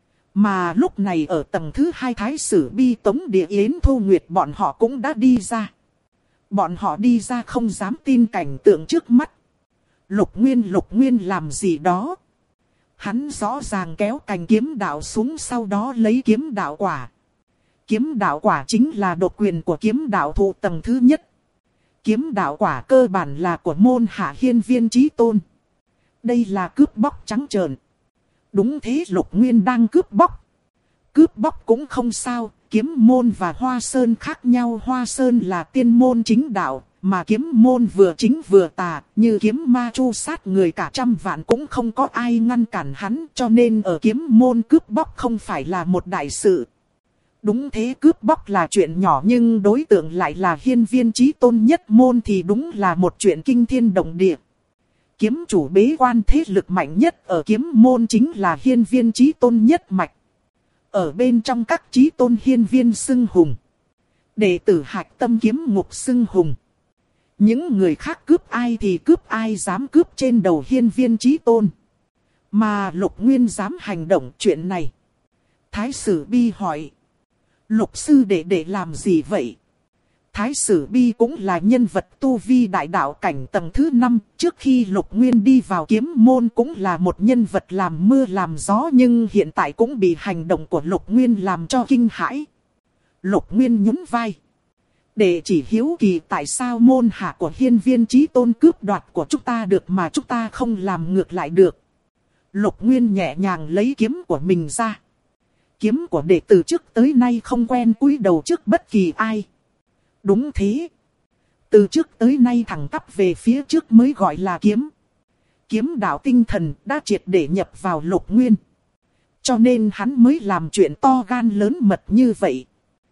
Mà lúc này ở tầng thứ hai, Thái sử Bi, Tống Địa, Yến Thu Nguyệt bọn họ cũng đã đi ra. Bọn họ đi ra không dám tin cảnh tượng trước mắt. Lục Nguyên làm gì đó? Hắn rõ ràng kéo cành kiếm đạo xuống, sau đó lấy kiếm đạo quả. Kiếm đạo quả chính là độc quyền của kiếm đạo thụ tầng thứ nhất. Kiếm đạo quả cơ bản là của môn hạ Hiên Viên Chí Tôn. Đây là cướp bóc trắng trợn. Đúng thế, Lục Nguyên đang cướp bóc. Cướp bóc cũng không sao, kiếm môn và hoa sơn khác nhau. Hoa sơn là tiên môn chính đạo, mà kiếm môn vừa chính vừa tà, như kiếm ma chu sát người cả trăm vạn cũng không có ai ngăn cản hắn, cho nên ở kiếm môn cướp bóc không phải là một đại sự. Đúng thế, cướp bóc là chuyện nhỏ nhưng đối tượng lại là Hiên Viên Chí Tôn nhất môn thì đúng là một chuyện kinh thiên động địa. Kiếm chủ bế quan, thế lực mạnh nhất ở kiếm môn chính là Hiên Viên Chí Tôn nhất mạch. Ở bên trong các chí tôn, Hiên Viên xưng hùng. Đệ tử Hạch Tâm Kiếm Ngục xưng hùng. Những người khác cướp ai thì cướp, ai dám cướp trên đầu Hiên Viên Chí Tôn. Mà Lục Nguyên dám hành động chuyện này. Thái sử Bi hỏi. Lục sư đệ làm gì vậy? Thái sử Bi cũng là nhân vật tu vi đại đạo cảnh tầng thứ 5. Trước khi Lục Nguyên đi vào kiếm môn cũng là một nhân vật làm mưa làm gió, nhưng hiện tại cũng bị hành động của Lục Nguyên làm cho kinh hãi. Lục Nguyên nhún vai. Đệ chỉ hiếu kỳ tại sao môn hạ của hiên viên chí tôn cướp đoạt của chúng ta được mà chúng ta không làm ngược lại được. Lục Nguyên nhẹ nhàng lấy kiếm của mình ra. Kiếm của đệ từ trước tới nay không quen cúi đầu trước bất kỳ ai. Đúng thế. Từ trước tới nay thẳng tắp về phía trước mới gọi là kiếm. Kiếm đạo tinh thần đã triệt để nhập vào Lục Nguyên. Cho nên hắn mới làm chuyện to gan lớn mật như vậy.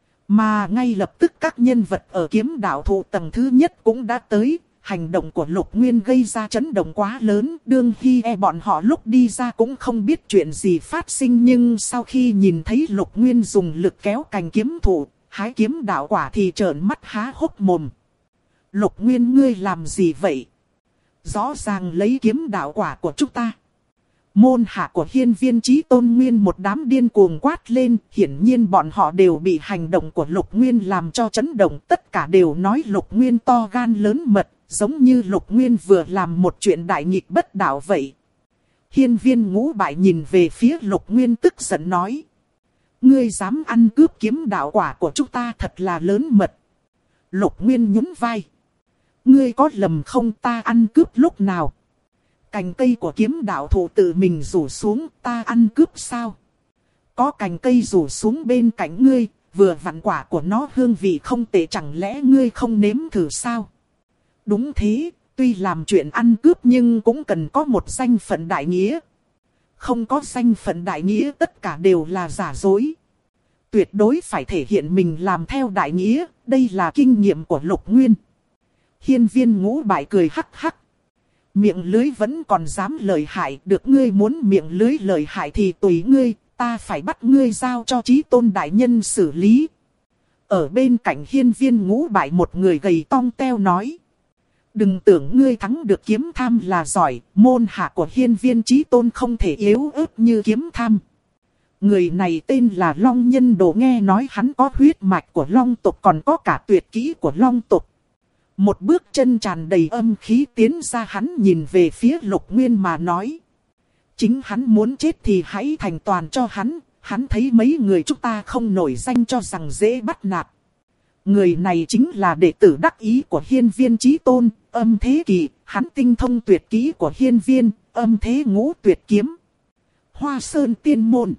Mà ngay lập tức các nhân vật ở kiếm đạo thụ tầng thứ nhất cũng đã tới. Hành động của Lục Nguyên gây ra chấn động quá lớn. Đương Hy bọn họ lúc đi ra cũng không biết chuyện gì phát sinh. Nhưng sau khi nhìn thấy Lục Nguyên dùng lực kéo cành kiếm thụ, hái kiếm đạo quả thì trợn mắt há hốc mồm. Lục Nguyên, ngươi làm gì vậy? Rõ ràng lấy kiếm đạo quả của chúng ta. Môn hạ của hiên viên chí tôn nguyên một đám điên cuồng quát lên. Hiển nhiên bọn họ đều bị hành động của Lục Nguyên làm cho chấn động. Tất cả đều nói Lục Nguyên to gan lớn mật. Giống như Lục Nguyên vừa làm một chuyện đại nghịch bất đạo vậy. Hiên viên Ngũ Bại nhìn về phía Lục Nguyên tức giận nói. Ngươi dám ăn cướp kiếm đạo quả của chúng ta thật là lớn mật. Lục Nguyên nhún vai. Ngươi có lầm không, ta ăn cướp lúc nào? Cành cây của kiếm đạo thụ tự mình rủ xuống, ta ăn cướp sao? Có cành cây rủ xuống bên cạnh ngươi, vừa vặn quả của nó hương vị không tệ, chẳng lẽ ngươi không nếm thử sao? Đúng thế, tuy làm chuyện ăn cướp nhưng cũng cần có một danh phận đại nghĩa. Không có danh phận đại nghĩa tất cả đều là giả dối. Tuyệt đối phải thể hiện mình làm theo đại nghĩa, đây là kinh nghiệm của Lục Nguyên. Hiên viên Ngũ Bại cười hắc hắc. Miệng lưới vẫn còn dám lời hại, được ngươi muốn miệng lưới lời hại thì tùy ngươi, ta phải bắt ngươi giao cho Chí Tôn đại nhân xử lý. Ở bên cạnh hiên viên Ngũ Bại một người gầy tong teo nói. Đừng tưởng ngươi thắng được kiếm tham là giỏi, môn hạ của hiên viên Chí Tôn không thể yếu ớt như kiếm tham. Người này tên là Long Nhân Đồ, nghe nói hắn có huyết mạch của Long tộc còn có cả tuyệt kỹ của Long tộc. Một bước chân tràn đầy âm khí tiến ra, hắn nhìn về phía Lục Nguyên mà nói. Chính hắn muốn chết thì hãy thành toàn cho hắn, hắn thấy mấy người chúng ta không nổi danh cho rằng dễ bắt nạt. Người này chính là đệ tử đắc ý của hiên viên Chí Tôn, Âm Thế Kỳ, hắn tinh thông tuyệt kỹ của hiên viên, Âm Thế Ngũ Tuyệt Kiếm. Hoa Sơn Tiên Môn.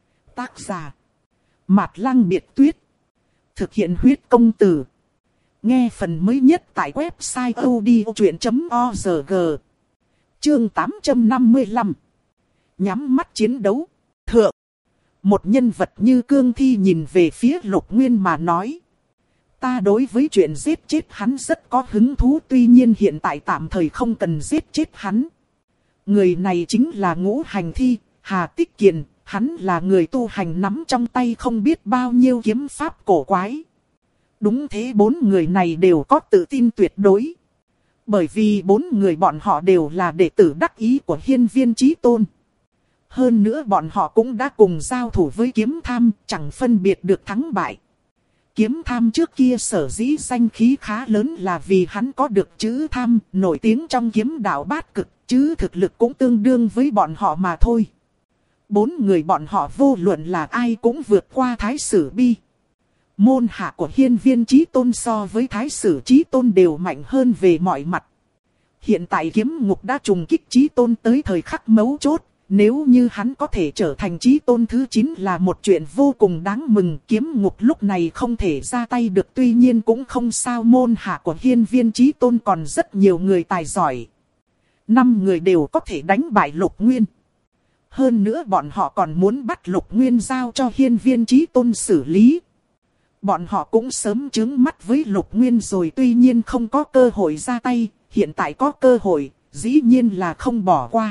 Tác giả Mạt Lăng Biệt Tuyết. Thực hiện huyết công từ. Nghe phần mới nhất tại website odchuyện.org. Chương 855. Nhắm mắt chiến đấu. Thượng. Một nhân vật như Cương Thi nhìn về phía Lục Nguyên mà nói. Ta đối với chuyện giết chết hắn rất có hứng thú, tuy nhiên hiện tại tạm thời không cần giết chết hắn. Người này chính là Ngũ Hành Thi, Hà Tích Kiền, hắn là người tu hành nắm trong tay không biết bao nhiêu kiếm pháp cổ quái. Đúng thế, bốn người này đều có tự tin tuyệt đối. Bởi vì bốn người bọn họ đều là đệ tử đắc ý của hiên viên Chí Tôn. Hơn nữa bọn họ cũng đã cùng giao thủ với kiếm tham, chẳng phân biệt được thắng bại. Kiếm tham trước kia sở dĩ danh khí khá lớn là vì hắn có được chữ tham, nổi tiếng trong kiếm đạo bát cực, chứ thực lực cũng tương đương với bọn họ mà thôi. Bốn người bọn họ vô luận là ai cũng vượt qua Thái Sử Bi. Môn hạ của hiên viên Chí Tôn so với Thái Sử Chí Tôn đều mạnh hơn về mọi mặt. Hiện tại kiếm ngục đã trùng kích Chí Tôn tới thời khắc mấu chốt. Nếu như hắn có thể trở thành Chí Tôn thứ 9 là một chuyện vô cùng đáng mừng. Kiếm ngục lúc này không thể ra tay được, tuy nhiên cũng không sao, môn hạ của hiên viên Chí Tôn còn rất nhiều người tài giỏi. 5 người đều có thể đánh bại Lục Nguyên. Hơn nữa bọn họ còn muốn bắt Lục Nguyên giao cho hiên viên Chí Tôn xử lý. Bọn họ cũng sớm trướng mắt với Lục Nguyên rồi, tuy nhiên không có cơ hội ra tay, hiện tại có cơ hội, dĩ nhiên là không bỏ qua.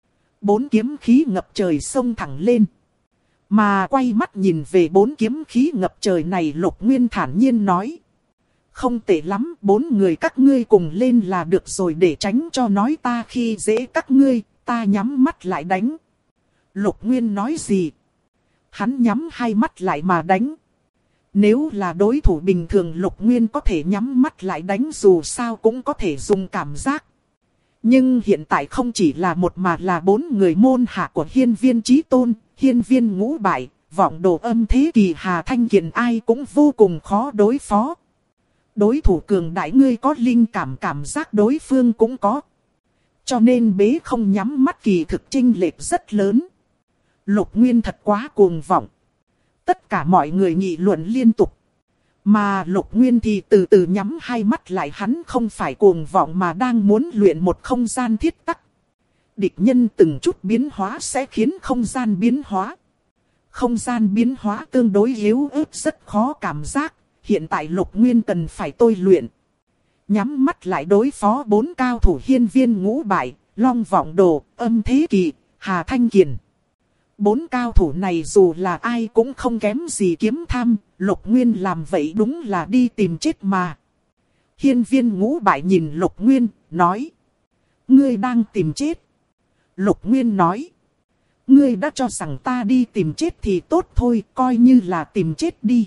4 kiếm khí ngập trời xông thẳng lên. Mà quay mắt nhìn về 4 kiếm khí ngập trời này, Lục Nguyên thản nhiên nói. Không tệ lắm, 4 người các ngươi cùng lên là được rồi, để tránh cho nói ta khi dễ các ngươi, ta nhắm mắt lại đánh. Lục Nguyên nói gì? Hắn nhắm hai mắt lại mà đánh. Nếu là đối thủ bình thường Lục Nguyên có thể nhắm mắt lại đánh, dù sao cũng có thể dùng cảm giác. Nhưng hiện tại không chỉ là một mà là 4 người môn hạ của hiên viên Chí Tôn, hiên viên Ngũ Bại, vọng đồ Âm Thế Kỳ, Hà Thanh Kiền, ai cũng vô cùng khó đối phó. Đối thủ cường đại ngươi có linh cảm giác đối phương cũng có. Cho nên bế không nhắm mắt kỳ thực chênh lệch rất lớn. Lục Nguyên thật quá cuồng vọng. Tất cả mọi người nghị luận liên tục. Mà Lục Nguyên thì từ từ nhắm hai mắt lại, hắn không phải cuồng vọng mà đang muốn luyện một không gian thiết tắc. Địch nhân từng chút biến hóa sẽ khiến không gian biến hóa. Không gian biến hóa tương đối yếu ớt rất khó cảm giác. Hiện tại Lục Nguyên cần phải tôi luyện. Nhắm mắt lại đối phó 4 cao thủ hiên viên ngũ bại, Long Vọng Đồ, Âm Thế Kỳ, Hà Thanh Kiền. 4 cao thủ này dù là ai cũng không kém gì Kiếm Tham, Lục Nguyên làm vậy đúng là đi tìm chết mà. Hiên viên ngũ bại nhìn Lục Nguyên, nói. Ngươi đang tìm chết. Lục Nguyên nói. Ngươi đã cho rằng ta đi tìm chết thì tốt thôi, coi như là tìm chết đi.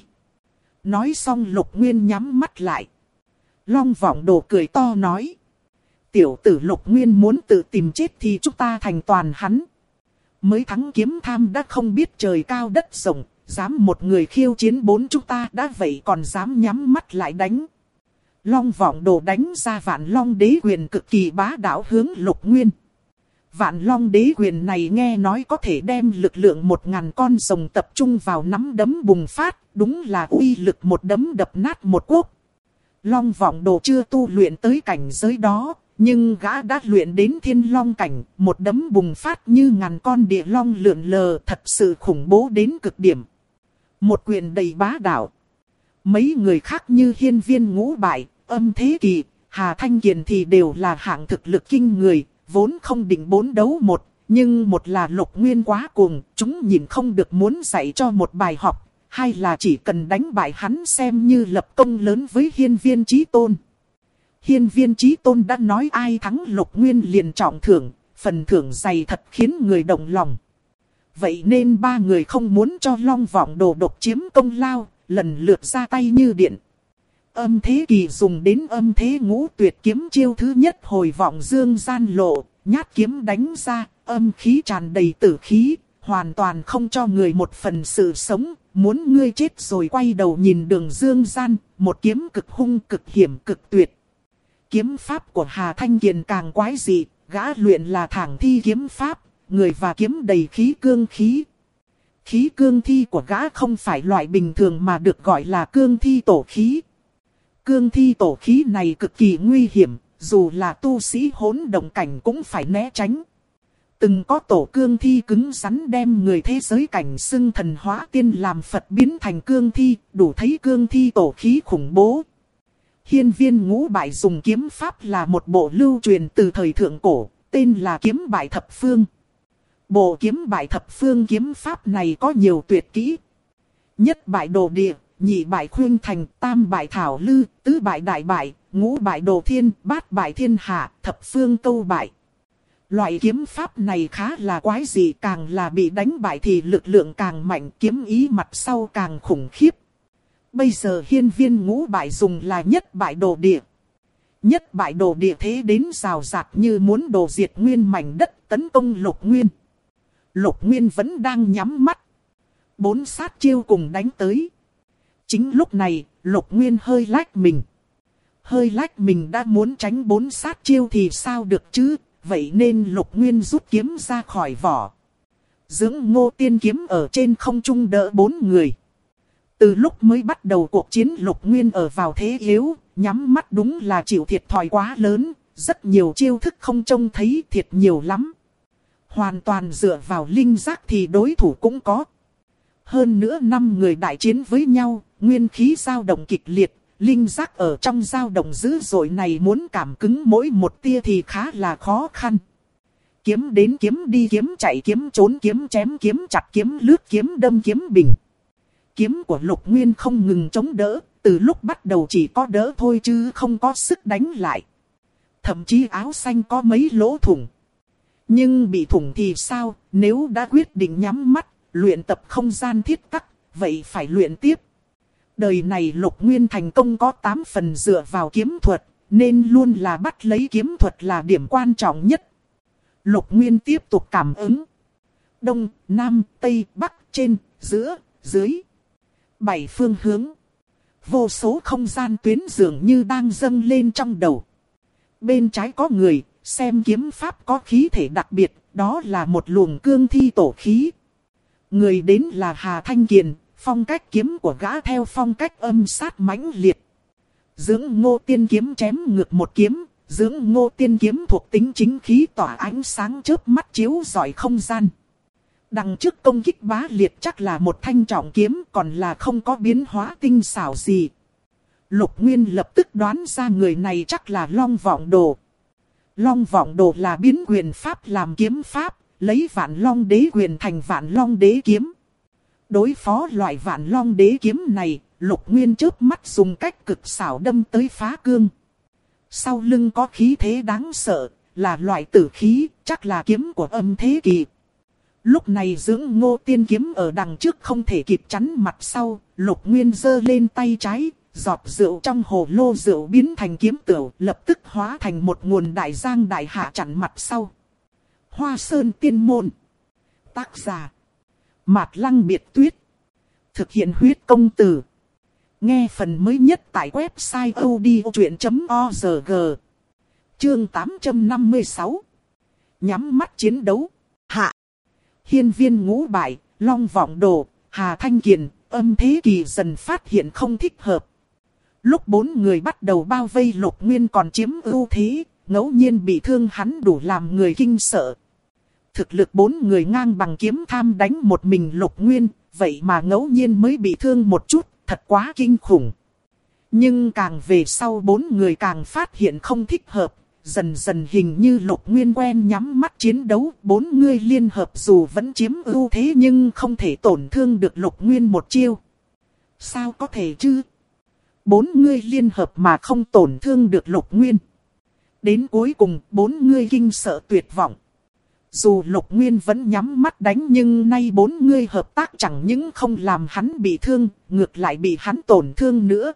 Nói xong Lục Nguyên nhắm mắt lại. Long Vọng Đồ cười to nói. Tiểu tử Lục Nguyên muốn tự tìm chết thì chúng ta thành toàn hắn. Mới thắng Kiếm Tham đã không biết trời cao đất rộng, dám một người khiêu chiến 4 chúng ta đã vậy còn dám nhắm mắt lại đánh. Long Vọng Đồ đánh ra Vạn Long Đế Quyền cực kỳ bá đạo hướng Lục Nguyên. Vạn Long Đế Quyền này nghe nói có thể đem lực lượng 1000 con rồng tập trung vào nắm đấm bùng phát, đúng là uy lực một đấm đập nát một quốc. Long Vọng Đồ chưa tu luyện tới cảnh giới đó, nhưng gã đã luyện đến Thiên Long cảnh, một đấm bùng phát như ngàn con địa long lượn lờ, thật sự khủng bố đến cực điểm. Một quyền đầy bá đạo. Mấy người khác như Hiên viên ngũ bại, Âm Thế Kỳ, Hà Thanh Kiền thì đều là hạng thực lực kinh người, vốn không định 4 đấu 1, nhưng một là Lục Nguyên quá cuồng, chúng nhìn không được muốn dạy cho một bài học. Hay là chỉ cần đánh bại hắn xem như lập công lớn với Hiên viên Chí Tôn. Hiên viên Chí Tôn đã nói ai thắng Lục Nguyên liền trọng thưởng, phần thưởng dày thật khiến người động lòng. Vậy nên 3 người không muốn cho Long Vọng Đồ độc chiếm công lao, lần lượt ra tay như điện. Âm Thế Kỳ dùng đến Âm Thế Ngũ Tuyệt kiếm chiêu thứ nhất hồi vọng dương gian lộ, nhát kiếm đánh ra, âm khí tràn đầy tử khí, hoàn toàn không cho người một phần sự sống. Muốn ngươi chết rồi quay đầu nhìn đường dương gian, một kiếm cực hung cực hiểm cực tuyệt. Kiếm pháp của Hà Thanh Kiền càng quái dị, gã luyện là thẳng thi kiếm pháp, người và kiếm đầy khí cương khí. Khí cương thi của gã không phải loại bình thường mà được gọi là cương thi tổ khí. Cương thi tổ khí này cực kỳ nguy hiểm, dù là tu sĩ hỗn động cảnh cũng phải né tránh. Từng có tổ cương thi cứng rắn đem người thế giới cảnh xưng thần hóa tiên làm Phật biến thành cương thi, đủ thấy cương thi tổ khí khủng bố. Hiên viên ngũ bại dùng kiếm pháp là một bộ lưu truyền từ thời thượng cổ, tên là kiếm bại thập phương. Bộ kiếm bại thập phương kiếm pháp này có nhiều tuyệt kỹ. Nhất bại đồ địa, nhị bại khuyên thành, tam bại thảo lư, tứ bại đại bại, ngũ bại đồ thiên, bát bại thiên hạ, thập phương câu bại. Loại kiếm pháp này khá là quái dị, càng là bị đánh bại thì lực lượng càng mạnh, kiếm ý mặt sau càng khủng khiếp. Bây giờ hiên viên ngũ bại dùng là nhất bại đồ địa. Nhất bại đồ địa thế đến rào rạt như muốn đồ diệt nguyên mảnh đất tấn công Lục Nguyên. Lục Nguyên vẫn đang nhắm mắt. 4 sát chiêu cùng đánh tới. Chính lúc này, Lục Nguyên hơi lách mình. Hơi lách mình đã muốn tránh 4 sát chiêu thì sao được chứ? Vậy nên Lục Nguyên rút kiếm ra khỏi vỏ. Dưỡng Ngô Tiên kiếm ở trên không trung đỡ 4 người. Từ lúc mới bắt đầu cuộc chiến Lục Nguyên ở vào thế yếu, nhắm mắt đúng là chịu thiệt thòi quá lớn, rất nhiều chiêu thức không trông thấy thiệt nhiều lắm. Hoàn toàn dựa vào linh giác thì đối thủ cũng có. Hơn nữa 5 người đại chiến với nhau, nguyên khí dao động kịch liệt, linh giác ở trong dao động dữ dội này muốn cảm cứng mỗi một tia thì khá là khó khăn. Kiếm đến kiếm đi kiếm chạy kiếm trốn kiếm chém kiếm chặt kiếm lướt kiếm đâm kiếm bình. Kiếm của Lục Nguyên không ngừng chống đỡ, từ lúc bắt đầu chỉ có đỡ thôi chứ không có sức đánh lại. Thậm chí áo xanh có mấy lỗ thủng. Nhưng bị thủng thì sao, nếu đã quyết định nhắm mắt, luyện tập không gian thiết tắc, vậy phải luyện tiếp. Đời này Lục Nguyên thành công có 8 phần dựa vào kiếm thuật, nên luôn là bắt lấy kiếm thuật là điểm quan trọng nhất. Lục Nguyên tiếp tục cảm ứng. Đông, Nam, Tây, Bắc, trên, giữa, dưới. 7 phương hướng. Vô số không gian tuyến dường như đang dâng lên trong đầu. Bên trái có người, xem kiếm pháp có khí thể đặc biệt, đó là một luồng cương thi tổ khí. Người đến là Hà Thanh Kiền, phong cách kiếm của gã theo phong cách âm sát mãnh liệt. Dưỡng Ngô Tiên kiếm chém ngược một kiếm, Dưỡng Ngô Tiên kiếm thuộc tính chính khí tỏa ánh sáng chớp mắt chiếu rọi không gian. Đằng trước công kích bá liệt chắc là một thanh trọng kiếm, còn là không có biến hóa tinh xảo gì. Lục Nguyên lập tức đoán ra người này chắc là Long Vọng Đồ. Long Vọng Đồ là biến quyền pháp làm kiếm pháp, lấy Vạn Long Đế quyền thành Vạn Long Đế kiếm. Đối phó loại Vạn Long Đế kiếm này, Lục Nguyên chớp mắt dùng cách cực xảo đâm tới phá cương. Sau lưng có khí thế đáng sợ, là loại tử khí, chắc là kiếm của Âm Thế Kỳ. Lúc này Dưỡng Ngô Tiên kiếm ở đằng trước không thể kịp chắn mặt sau, Lục Nguyên giơ lên tay trái, giọt rượu trong hồ lô rượu biến thành kiếm tửu, lập tức hóa thành một nguồn đại giang đại hạ chặn mặt sau. Hoa Sơn Tiên Môn. Tác giả: Mạt Lăng Biệt Tuyết. Thực hiện huyết công từ. Nghe phần mới nhất tại website odchuyện.org. Chương 856. Nhắm mắt chiến đấu. Hạ. Hiên Viên ngũ bại, Long Vọng Đồ, Hà Thanh Kiền, Âm Thế Kỳ dần phát hiện không thích hợp. Lúc bốn người bắt đầu bao vây Lục Nguyên còn chiếm ưu thế, ngẫu nhiên bị thương hắn đủ làm người kinh sợ. Thực lực bốn người ngang bằng kiếm tham đánh một mình Lục Nguyên, vậy mà ngẫu nhiên mới bị thương một chút, thật quá kinh khủng. Nhưng càng về sau bốn người càng phát hiện không thích hợp, dần dần hình như Lục Nguyên quen nhắm mắt chiến đấu. Bốn người liên hợp dù vẫn chiếm ưu thế nhưng không thể tổn thương được Lục Nguyên một chiêu. Sao có thể chứ? Bốn người liên hợp mà không tổn thương được Lục Nguyên. Đến cuối cùng bốn người kinh sợ tuyệt vọng. Dù Lục Nguyên vẫn nhắm mắt đánh nhưng nay bốn người hợp tác chẳng những không làm hắn bị thương, ngược lại bị hắn tổn thương nữa.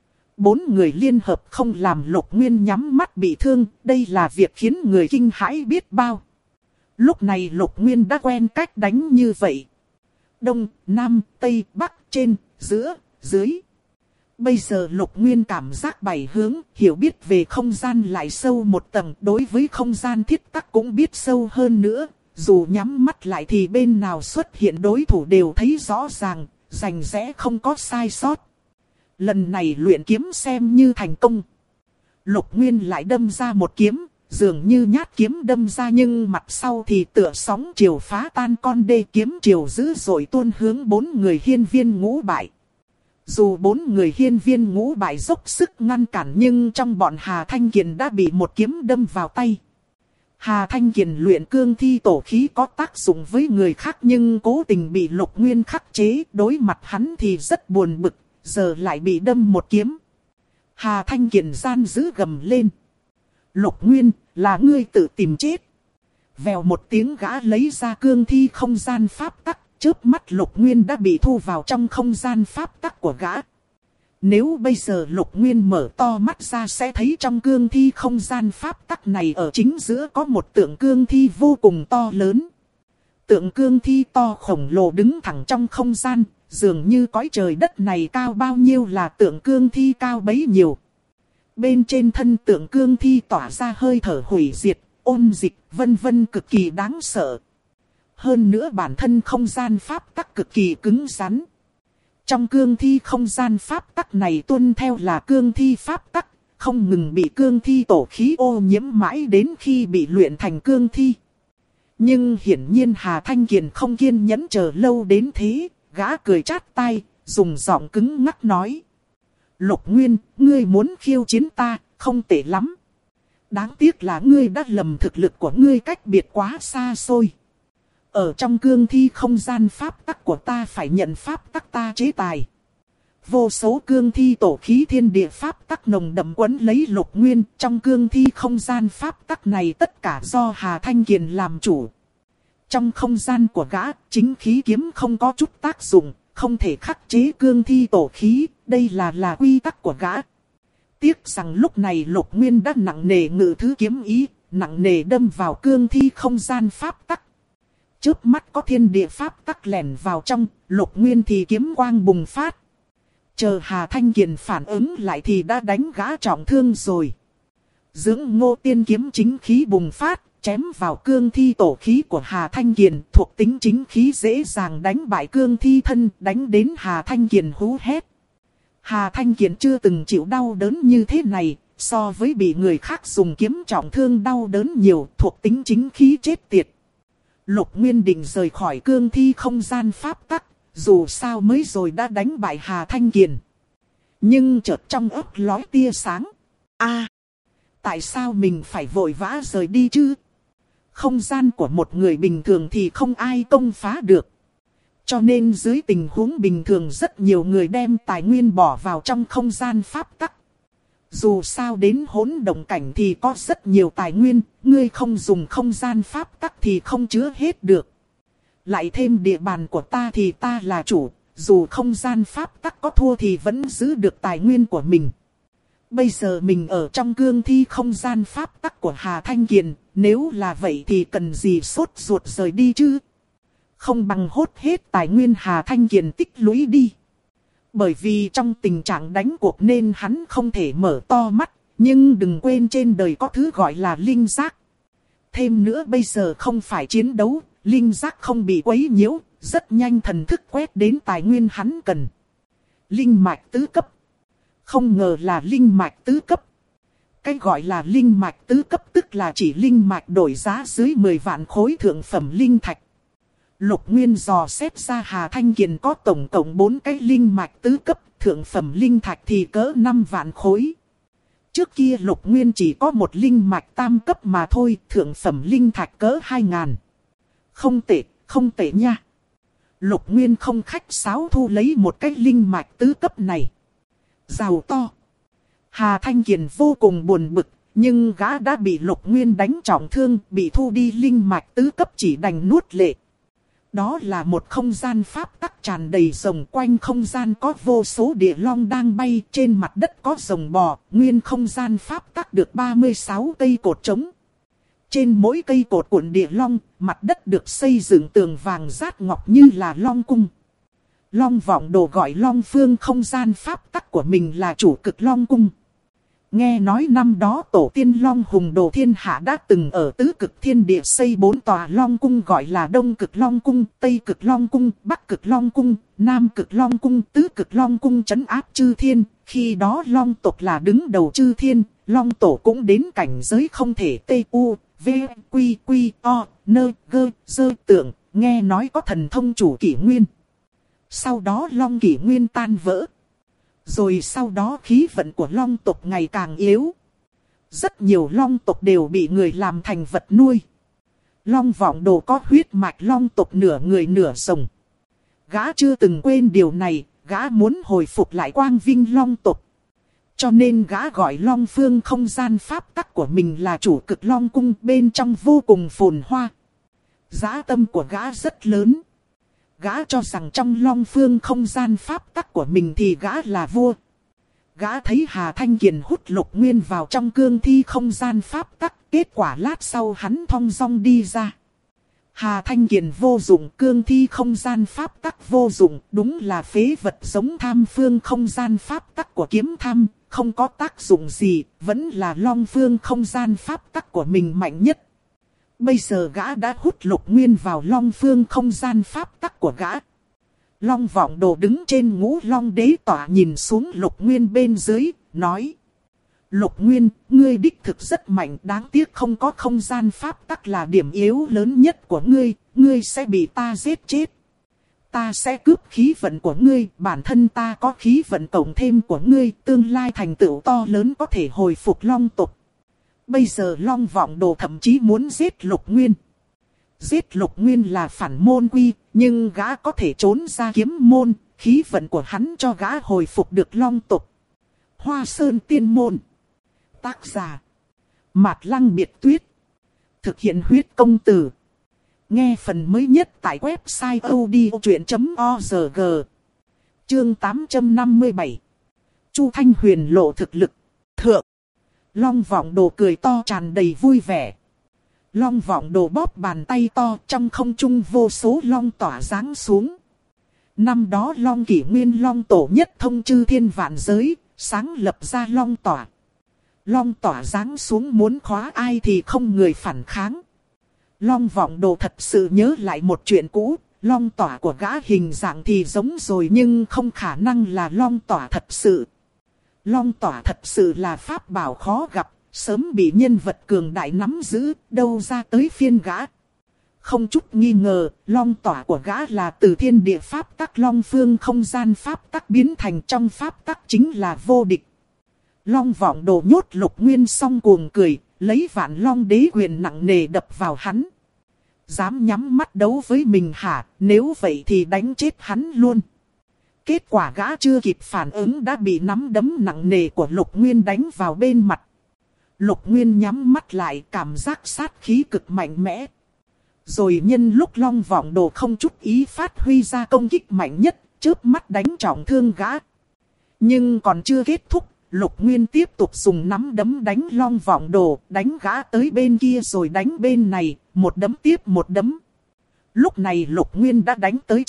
Bốn người liên hợp không làm Lục Nguyên nhắm mắt bị thương, đây là việc khiến người kinh hãi biết bao. Lúc này Lục Nguyên đã quen cách đánh như vậy. Đông, Nam, Tây, Bắc, trên, giữa, dưới. Bây giờ Lục Nguyên cảm giác bảy hướng, hiểu biết về không gian lại sâu một tầng, đối với không gian thiết tắc cũng biết sâu hơn nữa. Dù nhắm mắt lại thì bên nào xuất hiện đối thủ đều thấy rõ ràng, rành rẽ không có sai sót. Lần này luyện kiếm xem như thành công. Lục Nguyên lại đâm ra một kiếm, dường như nhát kiếm đâm ra nhưng mặt sau thì tựa sóng chiều phá tan con đê, kiếm chiều dữ dội tuôn hướng bốn người Hiên Viên ngũ bại. Dù bốn người Hiên Viên ngũ bại dốc sức ngăn cản nhưng trong bọn Hà Thanh Kiền đã bị một kiếm đâm vào tay. Hà Thanh Kiền luyện cương thi tổ khí có tác dụng với người khác nhưng cố tình bị Lục Nguyên khắc chế, đối mặt hắn thì rất buồn bực, giờ lại bị đâm một kiếm. Hà Thanh Kiền gian dữ gầm lên. Lục Nguyên, là ngươi tự tìm chết. Vèo một tiếng gã lấy ra cương thi không gian pháp tắc. Chớp mắt Lục Nguyên đã bị thu vào trong không gian pháp tắc của gã. Nếu bây giờ Lục Nguyên mở to mắt ra sẽ thấy trong cương thi không gian pháp tắc này ở chính giữa có một tượng cương thi vô cùng to lớn. Tượng cương thi to khổng lồ đứng thẳng trong không gian, dường như cõi trời đất này cao bao nhiêu là tượng cương thi cao bấy nhiêu. Bên trên thân tượng cương thi tỏa ra hơi thở hủy diệt, ôn dịch, vân vân cực kỳ đáng sợ. Hơn nữa bản thân không gian pháp tắc cực kỳ cứng rắn. Trong cương thi không gian pháp tắc này tuân theo là cương thi pháp tắc, không ngừng bị cương thi tổ khí ô nhiễm mãi đến khi bị luyện thành cương thi. Nhưng hiển nhiên Hà Thanh Kiền không kiên nhẫn chờ lâu đến thế, gã cười chát tai, dùng giọng cứng ngắc nói. Lục Nguyên, ngươi muốn khiêu chiến ta, không tệ lắm. Đáng tiếc là ngươi đã lầm, thực lực của ngươi cách biệt quá xa xôi. Ở trong cương thi không gian pháp tắc của ta phải nhận pháp tắc ta chế tài. Vô số cương thi tổ khí thiên địa pháp tắc nồng đậm quấn lấy Lục Nguyên. Trong cương thi không gian pháp tắc này tất cả do Hà Thanh Kiền làm chủ. Trong không gian của gã, chính khí kiếm không có chút tác dụng, không thể khắc chế cương thi tổ khí. Đây là quy tắc của gã. Tiếc rằng lúc này Lục Nguyên đã nặng nề ngự thứ kiếm ý, nặng nề đâm vào cương thi không gian pháp tắc. Chớp mắt có thiên địa pháp tắc lẻn vào trong, Lục Nguyên thì kiếm quang bùng phát. Chờ Hà Thanh Kiền phản ứng lại thì đã đánh gã trọng thương rồi. Dưỡng Ngô Tiên kiếm chính khí bùng phát, chém vào cương thi tổ khí của Hà Thanh Kiền. Thuộc tính chính khí dễ dàng đánh bại cương thi thân, đánh đến Hà Thanh Kiền hú hét. Hà Thanh Kiền chưa từng chịu đau đớn như thế này, so với bị người khác dùng kiếm trọng thương đau đớn nhiều, thuộc tính chính khí chết tiệt. Lục Nguyên định rời khỏi cương thi không gian pháp tắc, dù sao mới rồi đã đánh bại Hà Thanh Kiền. Nhưng chợt trong óc lóe tia sáng. Tại sao mình phải vội vã rời đi chứ? Không gian của một người bình thường thì không ai công phá được. Cho nên dưới tình huống bình thường rất nhiều người đem tài nguyên bỏ vào trong không gian pháp tắc. Dù sao đến hỗn động cảnh thì có rất nhiều tài nguyên, ngươi không dùng không gian pháp tắc thì không chứa hết được. Lại thêm địa bàn của ta thì ta là chủ, dù không gian pháp tắc có thua thì vẫn giữ được tài nguyên của mình. Bây giờ mình ở trong cương thi không gian pháp tắc của Hà Thanh Kiền, nếu là vậy thì cần gì sốt ruột rời đi chứ? Không bằng hốt hết tài nguyên Hà Thanh Kiền tích lũy đi. Bởi vì trong tình trạng đánh cuộc nên hắn không thể mở to mắt, nhưng đừng quên trên đời có thứ gọi là linh giác. Thêm nữa bây giờ không phải chiến đấu, linh giác không bị quấy nhiễu, rất nhanh thần thức quét đến tài nguyên hắn cần. Linh mạch tứ cấp. Không ngờ là linh mạch tứ cấp. Cái gọi là linh mạch tứ cấp tức là chỉ linh mạch đổi giá dưới 10 vạn khối thượng phẩm linh thạch. Lục Nguyên dò xét ra Hà Thanh Kiền có tổng cộng 4 cái linh mạch tứ cấp, thượng phẩm linh thạch thì cỡ 5 vạn khối. Trước kia Lục Nguyên chỉ có một linh mạch tam cấp mà thôi, thượng phẩm linh thạch cỡ 2.000. Không tệ nha. Lục Nguyên không khách sáo thu lấy một cái linh mạch tứ cấp này. Giàu to. Hà Thanh Kiền vô cùng buồn bực, nhưng gã đã bị Lục Nguyên đánh trọng thương, bị thu đi linh mạch tứ cấp chỉ đành nuốt lệ. Đó là một không gian pháp tắc tràn đầy rồng, quanh không gian có vô số địa long đang bay, trên mặt đất có rồng bò, nguyên không gian pháp tắc được 36 cây cột trống. Trên mỗi cây cột cuộn địa long, mặt đất được xây dựng tường vàng rát ngọc như là long cung. Long Vọng Đồ gọi Long Phương không gian pháp tắc của mình là chủ cực Long Cung. Nghe nói năm đó tổ tiên Long Hùng Đồ Thiên Hạ đã từng ở tứ cực thiên địa xây 4 tòa Long Cung gọi là Đông Cực Long Cung, Tây Cực Long Cung, Bắc Cực Long Cung, Nam Cực Long Cung, Tứ Cực Long Cung trấn áp chư thiên. Khi đó Long tộc là đứng đầu chư thiên, Long tổ cũng đến cảnh giới không thể tu, v, quy, quy, o, nơ, gơ, dơ tượng, nghe nói có thần thông chủ kỷ nguyên. Sau đó Long kỷ nguyên tan vỡ. Rồi sau đó khí vận của Long tộc ngày càng yếu. Rất nhiều Long tộc đều bị người làm thành vật nuôi. Long Vọng Đồ có huyết mạch Long tộc nửa người nửa rồng. Gã chưa từng quên điều này, gã muốn hồi phục lại quang vinh Long tộc. Cho nên gã gọi Long Phương không gian pháp tắc của mình là chủ cực Long Cung, bên trong vô cùng phồn hoa. Dã tâm của gã rất lớn. Gã cho rằng trong Long Phương không gian pháp tắc của mình thì gã là vua. Gã thấy Hà Thanh Kiền hút Lục Nguyên vào trong cương thi không gian pháp tắc, kết quả lát sau hắn thong dong đi ra. Hà Thanh Kiền vô dụng, cương thi không gian pháp tắc vô dụng, đúng là phế vật giống Tham Phương không gian pháp tắc của Kiếm Tham, không có tác dụng gì, vẫn là Long Phương không gian pháp tắc của mình mạnh nhất. Bây giờ gã đã hút Lục Nguyên vào Long Phương không gian pháp tắc của gã. Long Vọng Đồ đứng trên Ngũ Long Đế tỏa nhìn xuống Lục Nguyên bên dưới, nói: Lục Nguyên, ngươi đích thực rất mạnh, đáng tiếc không có không gian pháp tắc là điểm yếu lớn nhất của ngươi, ngươi sẽ bị ta giết chết. Ta sẽ cướp khí vận của ngươi, bản thân ta có khí vận cộng thêm của ngươi, tương lai thành tựu to lớn có thể hồi phục Long tộc. Bây giờ Long Vọng Đồ thậm chí muốn giết Lục Nguyên. Giết Lục Nguyên là phản môn quy, nhưng gã có thể trốn ra kiếm môn, khí vận của hắn cho gã hồi phục được Long tộc. Hoa Sơn Tiên Môn. Tác giả: Mạt Lăng Biệt Tuyết. Thực hiện huyết công từ. Nghe phần mới nhất tại website odchuyện.org. Chương 857. Chu Thanh Huyền lộ thực lực. Thượng. Long Vọng Đồ cười to tràn đầy vui vẻ. Long Vọng Đồ bóp bàn tay to, trong không trung vô số long tỏa giáng xuống. Năm đó Long Kỷ Nguyên Long Tổ nhất thông chư thiên vạn giới, sáng lập ra Long Tỏa. Long Tỏa giáng xuống muốn khóa ai thì không người phản kháng. Long Vọng Đồ thật sự nhớ lại một chuyện cũ, Long Tỏa của gã hình dạng thì giống rồi nhưng không khả năng là Long Tỏa thật sự. Long Tỏa thật sự là pháp bảo khó gặp, sớm bị nhân vật cường đại nắm giữ, đâu ra tới phiên gã. Không chút nghi ngờ, Long Tỏa của gã là từ thiên địa pháp tắc Long Phương không gian pháp tắc biến thành trong pháp tắc chính là vô địch. Long Vọng Đồ nhốt Lục Nguyên xong cuồng cười, lấy Vạn Long Đế quyền nặng nề đập vào hắn. Dám nhắm mắt đấu với mình hả, nếu vậy thì đánh chết hắn luôn. Kết quả gã chưa kịp phản ứng đã bị nắm đấm nặng nề của Lục Nguyên đánh vào bên mặt. Lục Nguyên nhắm mắt lại, cảm giác sát khí cực mạnh mẽ. Rồi nhân lúc Long Vọng Đồ không chút ý phát huy ra công kích mạnh nhất, chớp mắt đánh trọng thương gã. Nhưng còn chưa kết thúc, Lục Nguyên tiếp tục dùng nắm đấm đánh Long Vọng Đồ, đánh gã tới bên kia rồi đánh bên này, một đấm tiếp một đấm. Lúc này Lục Nguyên đã đánh tới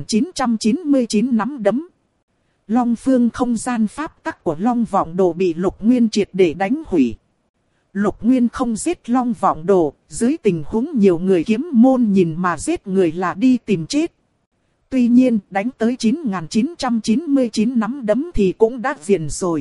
9.999 nắm đấm. Long Phương không gian pháp tắc của Long Vọng Đồ bị Lục Nguyên triệt để đánh hủy. Lục Nguyên không giết Long Vọng Đồ, dưới tình huống nhiều người kiếm môn nhìn mà giết người là đi tìm chết. Tuy nhiên đánh tới 9.999 nắm đấm thì cũng đã viền rồi.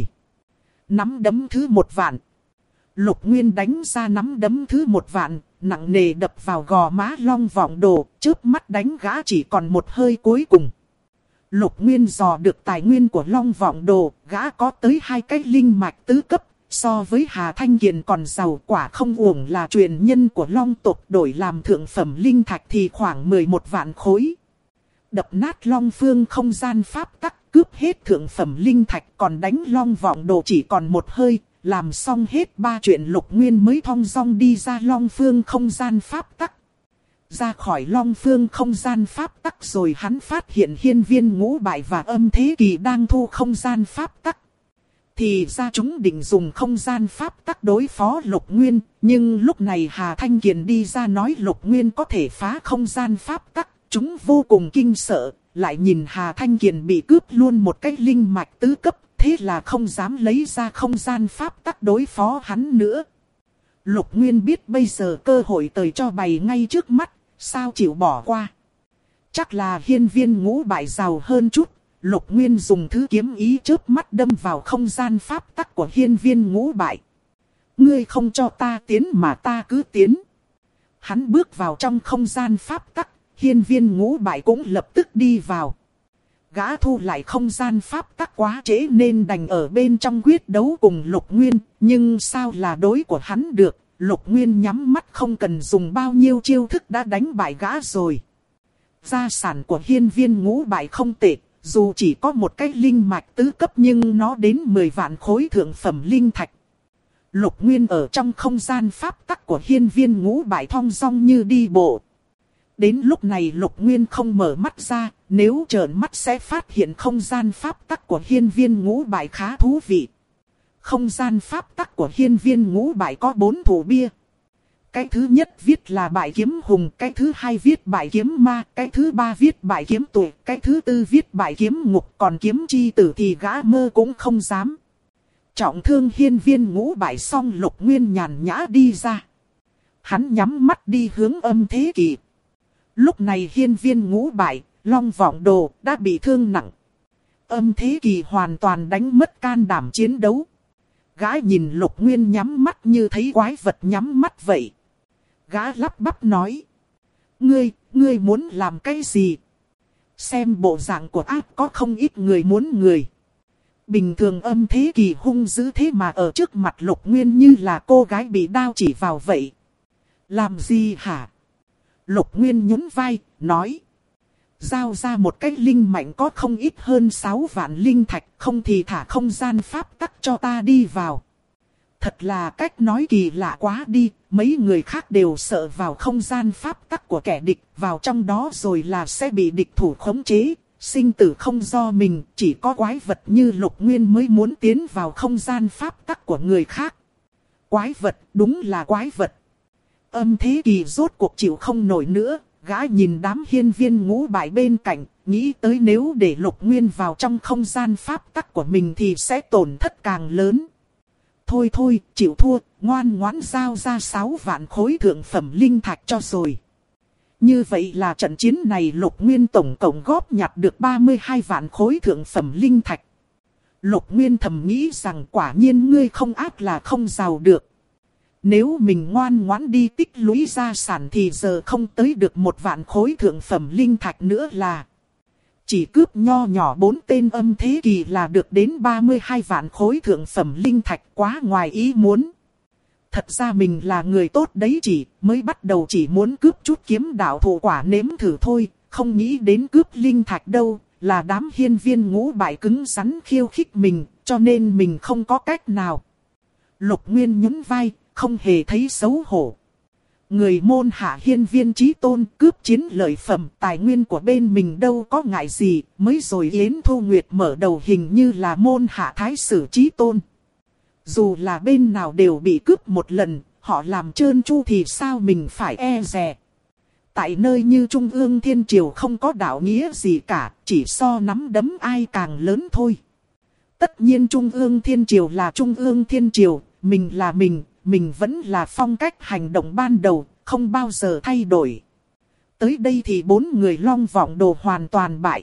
Nắm đấm thứ 1 vạn. Lục Nguyên đánh ra nắm đấm thứ 1 vạn, nặng nề đập vào gò má Long Vọng Đồ, chớp mắt đánh gã chỉ còn một hơi cuối cùng. Lục Nguyên dò được tài nguyên của Long Vọng Đồ, gã có tới 2 cái linh mạch tứ cấp, so với Hà Thanh Kiền còn giàu, quả không uổng là truyền nhân của Long tộc, đổi làm thượng phẩm linh thạch thì khoảng 11 vạn khối. Đập nát Long Phương không gian pháp tắc, cướp hết thượng phẩm linh thạch, còn đánh Long Vọng Đồ chỉ còn một hơi, làm xong hết 3 chuyện Lục Nguyên mới thong dong đi ra Long Phương không gian pháp tắc. Ra khỏi Long Phương không gian pháp tắc rồi hắn phát hiện Hiên Viên Ngũ Bại và Âm Thế Kỳ đang thu không gian pháp tắc. Thì ra chúng định dùng không gian pháp tắc đối phó Lục Nguyên, nhưng lúc này Hà Thanh Kiền đi ra nói Lục Nguyên có thể phá không gian pháp tắc, chúng vô cùng kinh sợ, lại nhìn Hà Thanh Kiền bị cướp luôn một cái linh mạch tứ cấp, thế là không dám lấy ra không gian pháp tắc đối phó hắn nữa. Lục Nguyên biết bây giờ cơ hội tới cho bày ngay trước mắt, sao chịu bỏ qua. Chắc là Hiên Viên Ngũ Bại giàu hơn chút. Lục Nguyên dùng thứ kiếm ý chớp mắt đâm vào không gian pháp tắc của Hiên Viên Ngũ Bại. Ngươi không cho ta tiến mà ta cứ tiến. Hắn bước vào trong không gian pháp tắc, Hiên Viên Ngũ Bại cũng lập tức đi vào. Gã thu lại không gian pháp tắc quá trễ nên đành ở bên trong quyết đấu cùng Lục Nguyên. Nhưng sao là đối của hắn được, Lục Nguyên nhắm mắt không cần dùng bao nhiêu chiêu thức đã đánh bại gã rồi. Gia sản của Hiên Viên Ngũ Bại không tệ. Dù chỉ có một cái linh mạch tứ cấp nhưng nó đến 10 vạn khối thượng phẩm linh thạch. Lục Nguyên ở trong không gian pháp tắc của Hiên Viên Ngũ Bại thong dong như đi bộ. Đến lúc này Lục Nguyên không mở mắt ra, nếu trợn mắt sẽ phát hiện không gian pháp tắc của Hiên Viên Ngũ Bại khá thú vị. Không gian pháp tắc của Hiên Viên Ngũ Bại có 4 thủ bia. Cái thứ nhất viết là bại kiếm hùng, cái thứ hai viết bại kiếm ma, cái thứ ba viết bại kiếm tuổi, cái thứ tư viết bại kiếm ngục, còn kiếm chi tử thì gã mơ cũng không dám. Trọng thương Hiên Viên Ngũ Bại xong Lục Nguyên nhàn nhã đi ra. Hắn nhắm mắt đi hướng Âm Thế Kỳ. Lúc này Hiên Viên Ngũ Bại, Long Vọng Đồ đã bị thương nặng. Âm Thế Kỳ hoàn toàn đánh mất can đảm chiến đấu. Gã nhìn Lục Nguyên nhắm mắt như thấy quái vật nhắm mắt vậy. Gã lắp bắp nói. Ngươi muốn làm cái gì? Xem bộ dạng của ác có không ít người muốn người. Bình thường Âm Thế Kỳ hung dữ thế mà ở trước mặt Lục Nguyên như là cô gái bị đao chỉ vào vậy. Làm gì hả? Lục Nguyên nhún vai, nói. Giao ra một cái linh mạnh có không ít hơn 6 vạn linh thạch, không thì thả không gian pháp tắc cho ta đi vào. Thật là cách nói kỳ lạ quá đi, mấy người khác đều sợ vào không gian pháp tắc của kẻ địch, vào trong đó rồi là sẽ bị địch thủ khống chế, sinh tử không do mình, chỉ có quái vật như Lục Nguyên mới muốn tiến vào không gian pháp tắc của người khác. Quái vật, đúng là quái vật. Âm Thế Kỳ rốt cuộc chịu không nổi nữa, gã nhìn đám hiên viên ngũ bại bên cạnh, nghĩ tới nếu để Lục Nguyên vào trong không gian pháp tắc của mình thì sẽ tổn thất càng lớn. Thôi thôi, chịu thua, ngoan ngoãn giao ra 6 vạn khối thượng phẩm linh thạch cho rồi. Như vậy là trận chiến này Lục Nguyên tổng cộng góp nhặt được 32 vạn khối thượng phẩm linh thạch. Lục Nguyên thầm nghĩ rằng quả nhiên ngươi không ác là không giàu được. Nếu mình ngoan ngoãn đi tích lũy gia sản thì giờ không tới được 1 vạn khối thượng phẩm linh thạch nữa là. Chỉ cướp nho nhỏ 4 tên âm thế kỳ là được đến 32 vạn khối thượng phẩm linh thạch, quá ngoài ý muốn. Thật ra mình là người tốt đấy, chỉ mới bắt đầu chỉ muốn cướp chút kiếm đạo thụ quả nếm thử thôi, không nghĩ đến cướp linh thạch đâu, là đám hiên viên ngũ bại cứng rắn khiêu khích mình, cho nên mình không có cách nào. Lục Nguyên nhún vai, không hề thấy xấu hổ. Người môn hạ hiên viên chí tôn cướp chiến lợi phẩm, tài nguyên của bên mình đâu có ngại gì, mới rồi Yến Thu Nguyệt mở đầu hình như là môn hạ thái sử chí tôn. Dù là bên nào đều bị cướp một lần, họ làm trơn tru thì sao mình phải e dè. Tại nơi như Trung ương Thiên Triều không có đạo nghĩa gì cả, chỉ so nắm đấm ai càng lớn thôi. Tất nhiên Trung ương Thiên Triều là Trung ương Thiên Triều, mình là mình vẫn là phong cách hành động ban đầu, không bao giờ thay đổi. Tới đây thì 4 người Long Vọng Đồ hoàn toàn bại.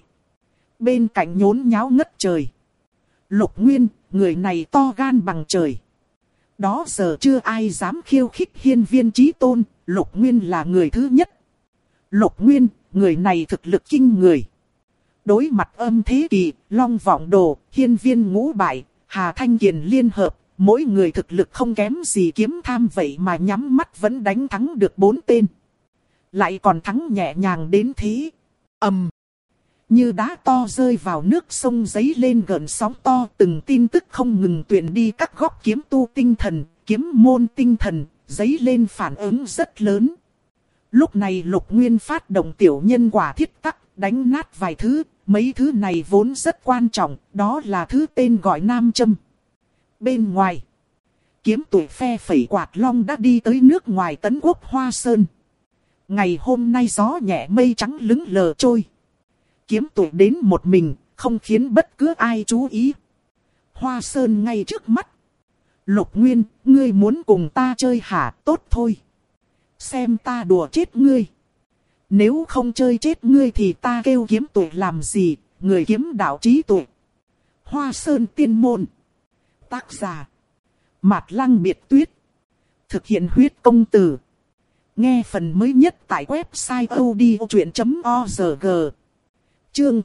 Bên cạnh nhốn nháo ngất trời. Lục Nguyên, người này to gan bằng trời. Đó giờ chưa ai dám khiêu khích hiên viên chí tôn, Lục Nguyên là người thứ nhất. Lục Nguyên, người này thực lực kinh người. Đối mặt âm thế kỳ, Long Vọng Đồ, hiên viên ngũ bại, Hà Thanh Kiền liên hợp, mỗi người thực lực không kém gì kiếm tham vậy mà nhắm mắt vẫn đánh thắng được 4 tên. Lại còn thắng nhẹ nhàng đến thế. Như đá to rơi vào nước sông giấy lên gợn sóng to, từng tin tức không ngừng truyền đi các góc kiếm tu tinh thần, kiếm môn tinh thần, giấy lên phản ứng rất lớn. Lúc này Lục Nguyên phát động tiểu nhân quả thiết tắc, đánh nát vài thứ, mấy thứ này vốn rất quan trọng, đó là thứ tên gọi nam châm. Bên ngoài, kiếm tuổi phe phẩy quạt long đã đi tới nước ngoài Tấn Quốc Hoa Sơn. Ngày hôm nay gió nhẹ mây trắng lững lờ trôi. Kiếm tuổi đến một mình, không khiến bất cứ ai chú ý. Hoa Sơn ngay trước mắt. Lục Nguyên, ngươi muốn cùng ta chơi hả? Tốt thôi. Xem ta đùa chết ngươi. Nếu không chơi chết ngươi thì ta kêu kiếm tuổi làm gì? Người kiếm đạo trí tuệ. Hoa Sơn tiên môn. Tác giả Mạt Lăng Biệt Tuyết. Thực hiện huyết công từ. Nghe phần mới nhất tại website odchuyện.org. Chương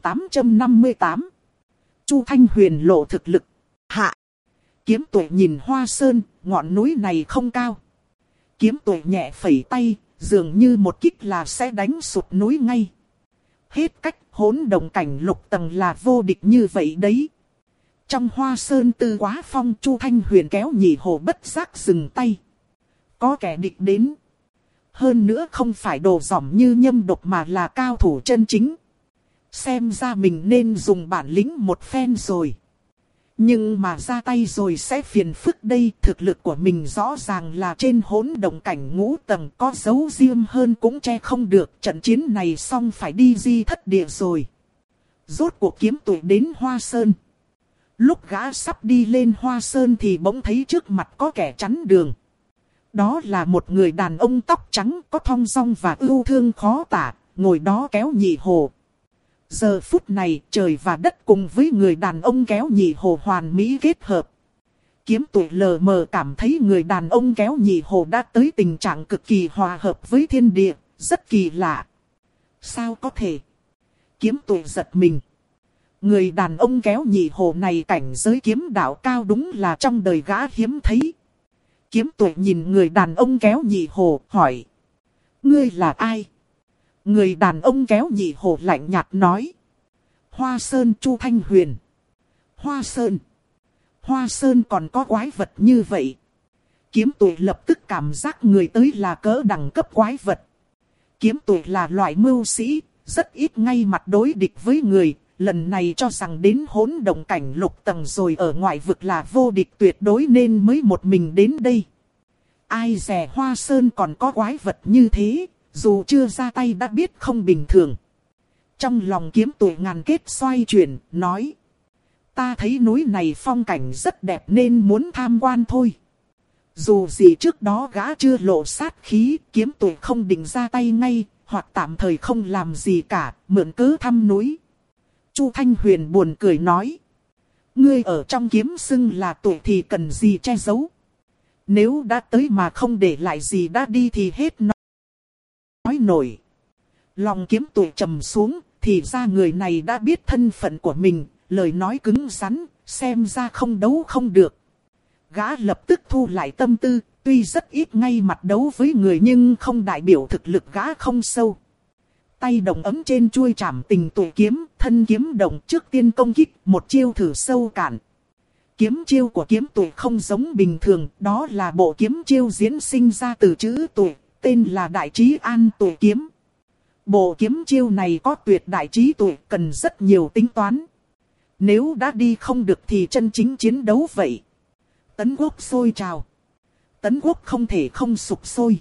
858. Chu Thanh Huyền lộ thực lực. Hạ. Kiếm Tuệ nhìn Hoa Sơn, ngọn núi này không cao. Kiếm Tuệ nhẹ phẩy tay, dường như một kích là sẽ đánh sụp núi ngay. Hết cách, hỗn động cảnh lục tầng là vô địch như vậy đấy. Trong Hoa Sơn Tư Quá Phong, Chu Thanh Huyền kéo Nhị Hồ bất giác dừng tay. Có kẻ địch đến. Hơn nữa không phải đồ dỏm như Nhâm Độc mà là cao thủ chân chính. Xem ra mình nên dùng bản lĩnh một phen rồi. Nhưng mà ra tay rồi sẽ phiền phức đây. Thực lực của mình rõ ràng là trên hỗn động cảnh ngũ tầng, có giấu riêng hơn cũng che không được. Trận chiến này xong phải đi di thất địa rồi. Rốt cuộc Kiếm Tuệ đến Hoa Sơn. Lúc gã sắp đi lên Hoa Sơn thì bỗng thấy trước mặt có kẻ chắn đường. Đó là một người đàn ông tóc trắng, có thong dong và ưu thương khó tả, ngồi đó kéo Nhị Hồ. Giờ phút này trời và đất cùng với người đàn ông kéo Nhị Hồ hoàn mỹ kết hợp. Kiếm Tuệ lờ mờ cảm thấy người đàn ông kéo Nhị Hồ đã tới tình trạng cực kỳ hòa hợp với thiên địa, rất kỳ lạ. Sao có thể? Kiếm Tuệ giật mình. Người đàn ông kéo Nhị Hồ này cảnh giới kiếm đạo cao đúng là trong đời gã hiếm thấy. Kiếm Tuệ nhìn người đàn ông kéo Nhị Hồ, hỏi. Ngươi là ai? Người đàn ông kéo Nhị Hồ lạnh nhạt nói. Hoa Sơn Chu Thanh Huyền. Hoa Sơn. Hoa Sơn còn có quái vật như vậy. Kiếm Tuệ lập tức cảm giác người tới là cỡ đẳng cấp quái vật. Kiếm Tuệ là loại mưu sĩ, rất ít ngay mặt đối địch với người. Lần này cho rằng đến hỗn động cảnh lục tầng rồi ở ngoại vực là vô địch tuyệt đối nên mới một mình đến đây. Ai dè Hoa Sơn còn có quái vật như thế, dù chưa ra tay đã biết không bình thường. Trong lòng kiếm tuổi ngàn kết xoay chuyển, nói. Ta thấy núi này phong cảnh rất đẹp nên muốn tham quan thôi. Dù gì trước đó gã chưa lộ sát khí, kiếm tuổi không định ra tay ngay, hoặc tạm thời không làm gì cả, mượn cớ thăm núi. Chu Thanh Huyền buồn cười nói. Ngươi ở trong kiếm xưng là tuổi thì cần gì che giấu. Nếu đã tới mà không để lại gì đã đi thì hết nói nổi. Lòng kiếm tuổi trầm xuống, thì ra người này đã biết thân phận của mình, lời nói cứng rắn, xem ra không đấu không được. Gã lập tức thu lại tâm tư, tuy rất ít ngay mặt đấu với người nhưng không đại biểu thực lực gã không sâu. Tay đồng ấm trên chuôi trảm tình tuổi kiếm, thân kiếm động trước tiên công kích, một chiêu thử sâu cạn. Kiếm chiêu của kiếm tuổi không giống bình thường, đó là bộ kiếm chiêu diễn sinh ra từ chữ tuổi, tên là Đại Trí An Tuổi Kiếm. Bộ kiếm chiêu này có tuyệt đại trí tuổi, cần rất nhiều tính toán. Nếu đã đi không được thì chân chính chiến đấu vậy. Tấn Quốc sôi trào. Tấn Quốc không thể không sụp sôi.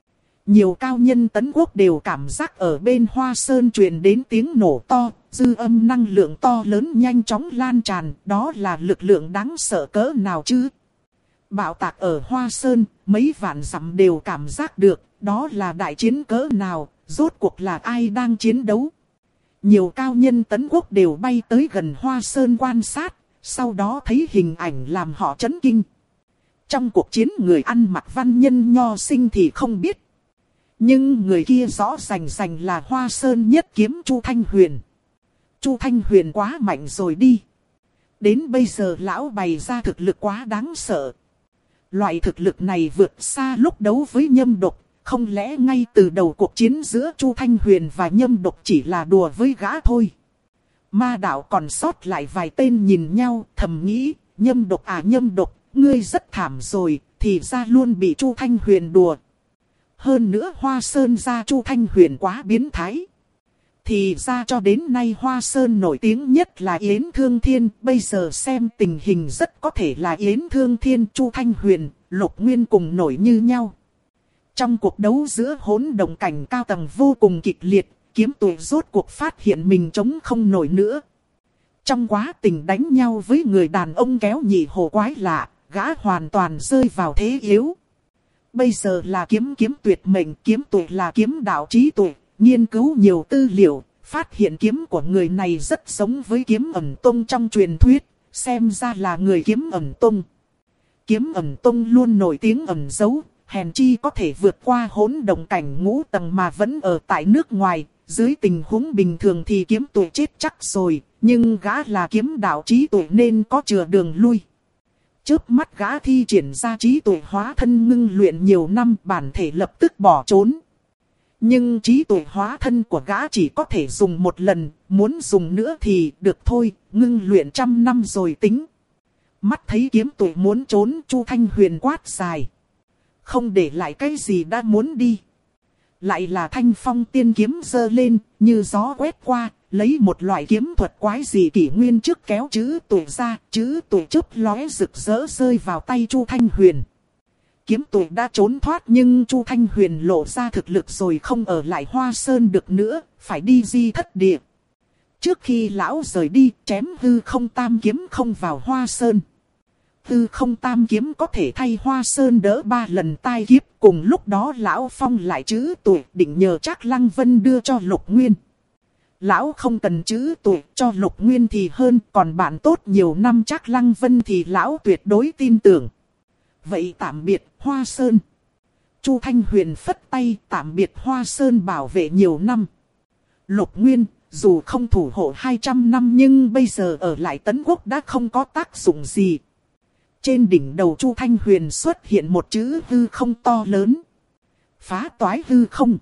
Nhiều cao nhân Tấn Quốc đều cảm giác ở bên Hoa Sơn truyền đến tiếng nổ to, dư âm năng lượng to lớn nhanh chóng lan tràn, đó là lực lượng đáng sợ cỡ nào chứ? Bạo tạc ở Hoa Sơn, mấy vạn dặm đều cảm giác được, đó là đại chiến cỡ nào, rốt cuộc là ai đang chiến đấu? Nhiều cao nhân Tấn Quốc đều bay tới gần Hoa Sơn quan sát, sau đó thấy hình ảnh làm họ chấn kinh. Trong cuộc chiến người ăn mặc văn nhân nho sinh thì không biết. Nhưng người kia rõ rành rành là Hoa Sơn nhất kiếm Chu Thanh Huyền. Chu Thanh Huyền quá mạnh rồi đi. Đến bây giờ lão bày ra thực lực quá đáng sợ. Loại thực lực này vượt xa lúc đấu với Nhâm Độc. Không lẽ ngay từ đầu cuộc chiến giữa Chu Thanh Huyền và Nhâm Độc chỉ là đùa với gã thôi. Ma đạo còn sót lại vài tên nhìn nhau thầm nghĩ. Nhâm Độc à Nhâm Độc, ngươi rất thảm rồi, thì ra luôn bị Chu Thanh Huyền đùa. Hơn nữa Hoa Sơn gia Chu Thanh Huyền quá biến thái. Thì ra cho đến nay Hoa Sơn nổi tiếng nhất là Yến Thương Thiên. Bây giờ xem tình hình rất có thể là Yến Thương Thiên, Chu Thanh Huyền, Lục Nguyên cùng nổi như nhau. Trong cuộc đấu giữa hỗn động cảnh cao tầng vô cùng kịch liệt, kiếm tuổi rốt cuộc phát hiện mình chống không nổi nữa. Trong quá trình đánh nhau với người đàn ông kéo nhị hồ quái lạ, gã hoàn toàn rơi vào thế yếu. Bây giờ là kiếm tuyệt mệnh, kiếm tuổi là kiếm đạo trí tuệ, nghiên cứu nhiều tư liệu, phát hiện kiếm của người này rất giống với kiếm ẩn tông trong truyền thuyết, xem ra là người kiếm ẩn tông. Kiếm ẩn tông luôn nổi tiếng ẩn giấu, hèn chi có thể vượt qua hỗn động cảnh ngũ tầng mà vẫn ở tại nước ngoài, dưới tình huống bình thường thì kiếm tuổi chết chắc rồi, nhưng gã là kiếm đạo trí tuệ nên có chừa đường lui. Chớp mắt gã thi triển ra trí tuệ hóa thân ngưng luyện nhiều năm, bản thể lập tức bỏ trốn. Nhưng trí tuệ hóa thân của gã chỉ có thể dùng một lần, muốn dùng nữa thì được thôi, ngưng luyện 100 năm rồi tính. Mắt thấy kiếm tuệ muốn trốn, Chu Thanh Huyền quát dài. Không để lại cái gì đã muốn đi. Lại là Thanh Phong tiên kiếm giơ lên, như gió quét qua, lấy một loại kiếm thuật quái dị kỷ nguyên trước kéo chữ tuổi ra, chữ tuổi chớp lóe rực rỡ rơi vào tay Chu Thanh Huyền. Kiếm tuổi đã trốn thoát nhưng Chu Thanh Huyền lộ ra thực lực rồi không ở lại Hoa Sơn được nữa, phải đi Di Thất Địa. Trước khi lão rời đi, chém hư không tam kiếm không vào Hoa Sơn. Hư không tam kiếm có thể thay Hoa Sơn đỡ 3 lần tai kiếp, cùng lúc đó lão phong lại chữ tuổi định nhờ Trác Lăng Vân đưa cho Lục Nguyên. Lão không cần chữ tuổi cho Lục Nguyên thì hơn, còn bạn tốt nhiều năm Trác Lăng Vân thì lão tuyệt đối tin tưởng. Vậy tạm biệt Hoa Sơn. Chu Thanh Huyền phất tay tạm biệt Hoa Sơn bảo vệ nhiều năm. Lục Nguyên, dù không thủ hộ 200 năm nhưng bây giờ ở lại Tấn Quốc đã không có tác dụng gì. Trên đỉnh đầu Chu Thanh Huyền xuất hiện một chữ hư không to lớn. Phá toái hư không.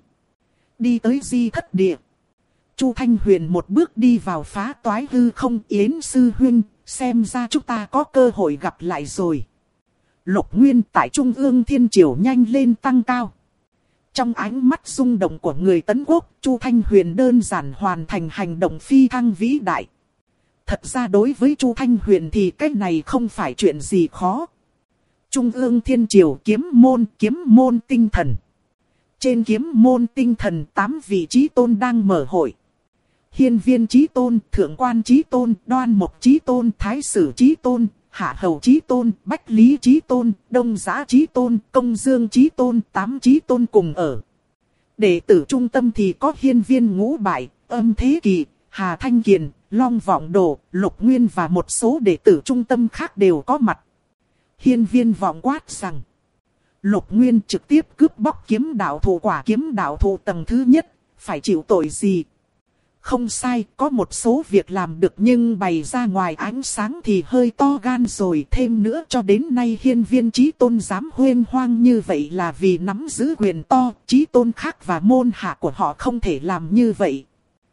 Đi tới Di Thất Địa. Chu Thanh Huyền một bước đi vào phá toái hư không. Yến sư huynh, xem ra chúng ta có cơ hội gặp lại rồi. Lục Nguyên tại Trung ương Thiên Triều nhanh lên tăng cao. Trong ánh mắt rung động của người Tấn Quốc, Chu Thanh Huyền đơn giản hoàn thành hành động phi thăng vĩ đại. Thật ra đối với Chu Thanh Huyền thì cái này không phải chuyện gì khó. Trung ương Thiên Triều kiếm môn tinh thần. Trên kiếm môn tinh thần 8 vị chí tôn đang mở hội. Hiên viên chí tôn, thượng quan chí tôn, đoan mục chí tôn, thái sử chí tôn, hạ hầu chí tôn, bách lý chí tôn, đông giá chí tôn, công dương chí tôn, 8 chí tôn cùng ở. Đệ tử trung tâm thì có hiên viên ngũ bại, âm thế kỳ, Hà Thanh Kiền, Long Vọng Đồ, Lục Nguyên và một số đệ tử trung tâm khác đều có mặt. Hiên viên vọng quát rằng, Lục Nguyên trực tiếp cướp bóc kiếm đạo thụ quả kiếm đạo thụ tầng thứ nhất, phải chịu tội gì? Không sai, có một số việc làm được nhưng bày ra ngoài ánh sáng thì hơi to gan rồi. Thêm nữa cho đến nay hiên viên chí tôn dám huênh hoang như vậy là vì nắm giữ quyền to. Chí tôn khác và môn hạ của họ không thể làm như vậy.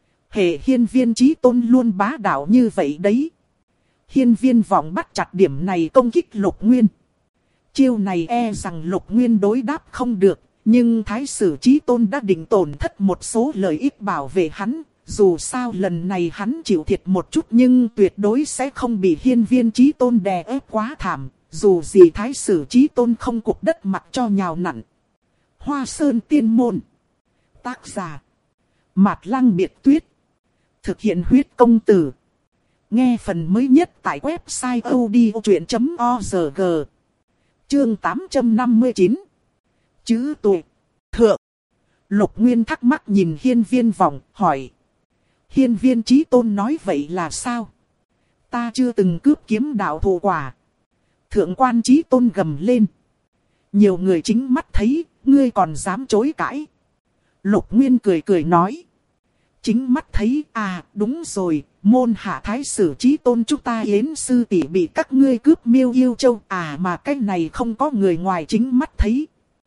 Hệ hiên viên chí tôn luôn bá đạo như vậy đấy. Hiên viên vọng bắt chặt điểm này công kích Lục Nguyên. Chiêu này e rằng Lục Nguyên đối đáp không được. Nhưng thái sử chí tôn đã định tổn thất một số lợi ích bảo vệ hắn. Dù sao lần này hắn chịu thiệt một chút nhưng tuyệt đối sẽ không bị hiên viên chí tôn đè ép quá thảm. Dù gì thái sử chí tôn không cục đất mặt cho nhào nặn. Hoa Sơn Tiên Môn. Tác giả. Mạt Lăng Biệt Tuyết. Thực hiện huyết công từ. Nghe phần mới nhất tại website odchuyện.org. Chương 859. Chữ tuổi. Thượng. Lục Nguyên thắc mắc nhìn hiên viên vọng, hỏi. Hiên viên chí tôn nói vậy là sao? Ta chưa từng cướp kiếm đạo thụ quả. Thượng quan chí tôn gầm lên. Nhiều người chính mắt thấy, ngươi còn dám chối cãi. Lục Nguyên cười cười nói. Chính mắt thấy, à đúng rồi, môn hạ thái sử chí tôn chúng ta yến sư tỷ bị các ngươi cướp Miêu Yêu Châu. À mà cái này không có người ngoài chính mắt thấy.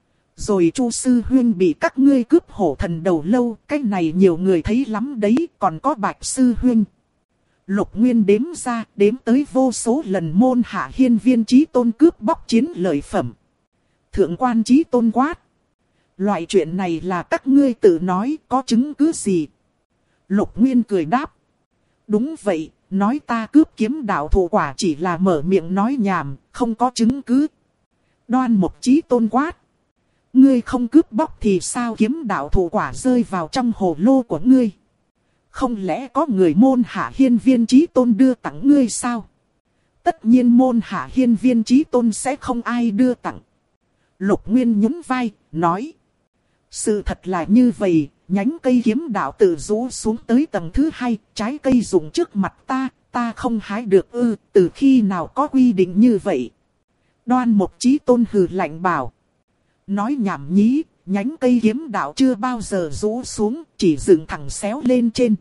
Rồi Chu sư huynh bị các ngươi cướp hổ thần đầu lâu, cái này nhiều người thấy lắm đấy, còn có Bạch sư huynh. Lục Nguyên đếm ra, đếm tới vô số lần môn hạ hiên viên chí tôn cướp bóc chiến lợi phẩm. Thượng quan chí tôn quát. Loại chuyện này là các ngươi tự nói, có chứng cứ gì? Lục Nguyên cười đáp. Đúng vậy, nói ta cướp kiếm đạo thụ quả chỉ là mở miệng nói nhảm, không có chứng cứ. Đoan mục chí tôn quát. Ngươi không cướp bóc thì sao kiếm đạo thụ quả rơi vào trong hồ lô của ngươi? Không lẽ có người môn hạ hiên viên chí tôn đưa tặng ngươi sao? Tất nhiên môn hạ hiên viên chí tôn sẽ không ai đưa tặng. Lục Nguyên nhún vai, nói. Sự thật là như vậy, nhánh cây kiếm đạo tự rũ xuống tới tầng thứ 2, trái cây rụng trước mặt ta không hái được ư, từ khi nào có quy định như vậy? Đoan mục chí tôn hừ lạnh bảo. Nói nhảm nhí, nhánh cây kiếm đạo chưa bao giờ rũ xuống, chỉ dựng thẳng xéo lên trên.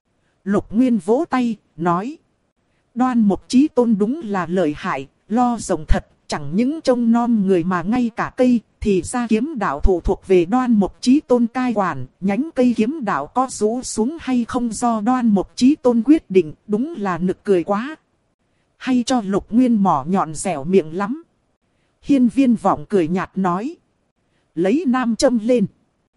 Lục Nguyên vỗ tay, nói. Đoan mục chí tôn đúng là lợi hại, lo rộng thật, chẳng những trông nom người mà ngay cả cây, thì ra kiếm đạo thụ thuộc về đoan mục chí tôn cai quản, nhánh cây kiếm đạo có rũ xuống hay không do đoan mục chí tôn quyết định, đúng là nực cười quá. Hay cho Lục Nguyên mỏ nhọn dẻo miệng lắm. Hiên viên vọng cười nhạt nói. Lấy nam châm lên.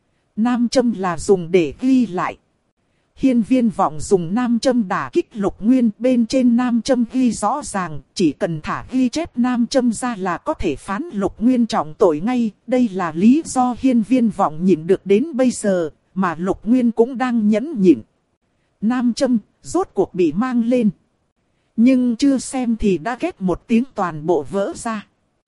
Nam châm là dùng để ghi lại. Hiên viên vọng dùng nam châm đả kích Lục Nguyên, bên trên nam châm ghi rõ ràng, chỉ cần thả ghi chép nam châm ra là có thể phán Lục Nguyên trọng tội ngay. Đây là lý do hiên viên vọng nhịn được đến bây giờ, mà Lục Nguyên cũng đang nhẫn nhịn. Nam châm rốt cuộc bị mang lên. Nhưng chưa xem thì đã kết một tiếng toàn bộ vỡ ra.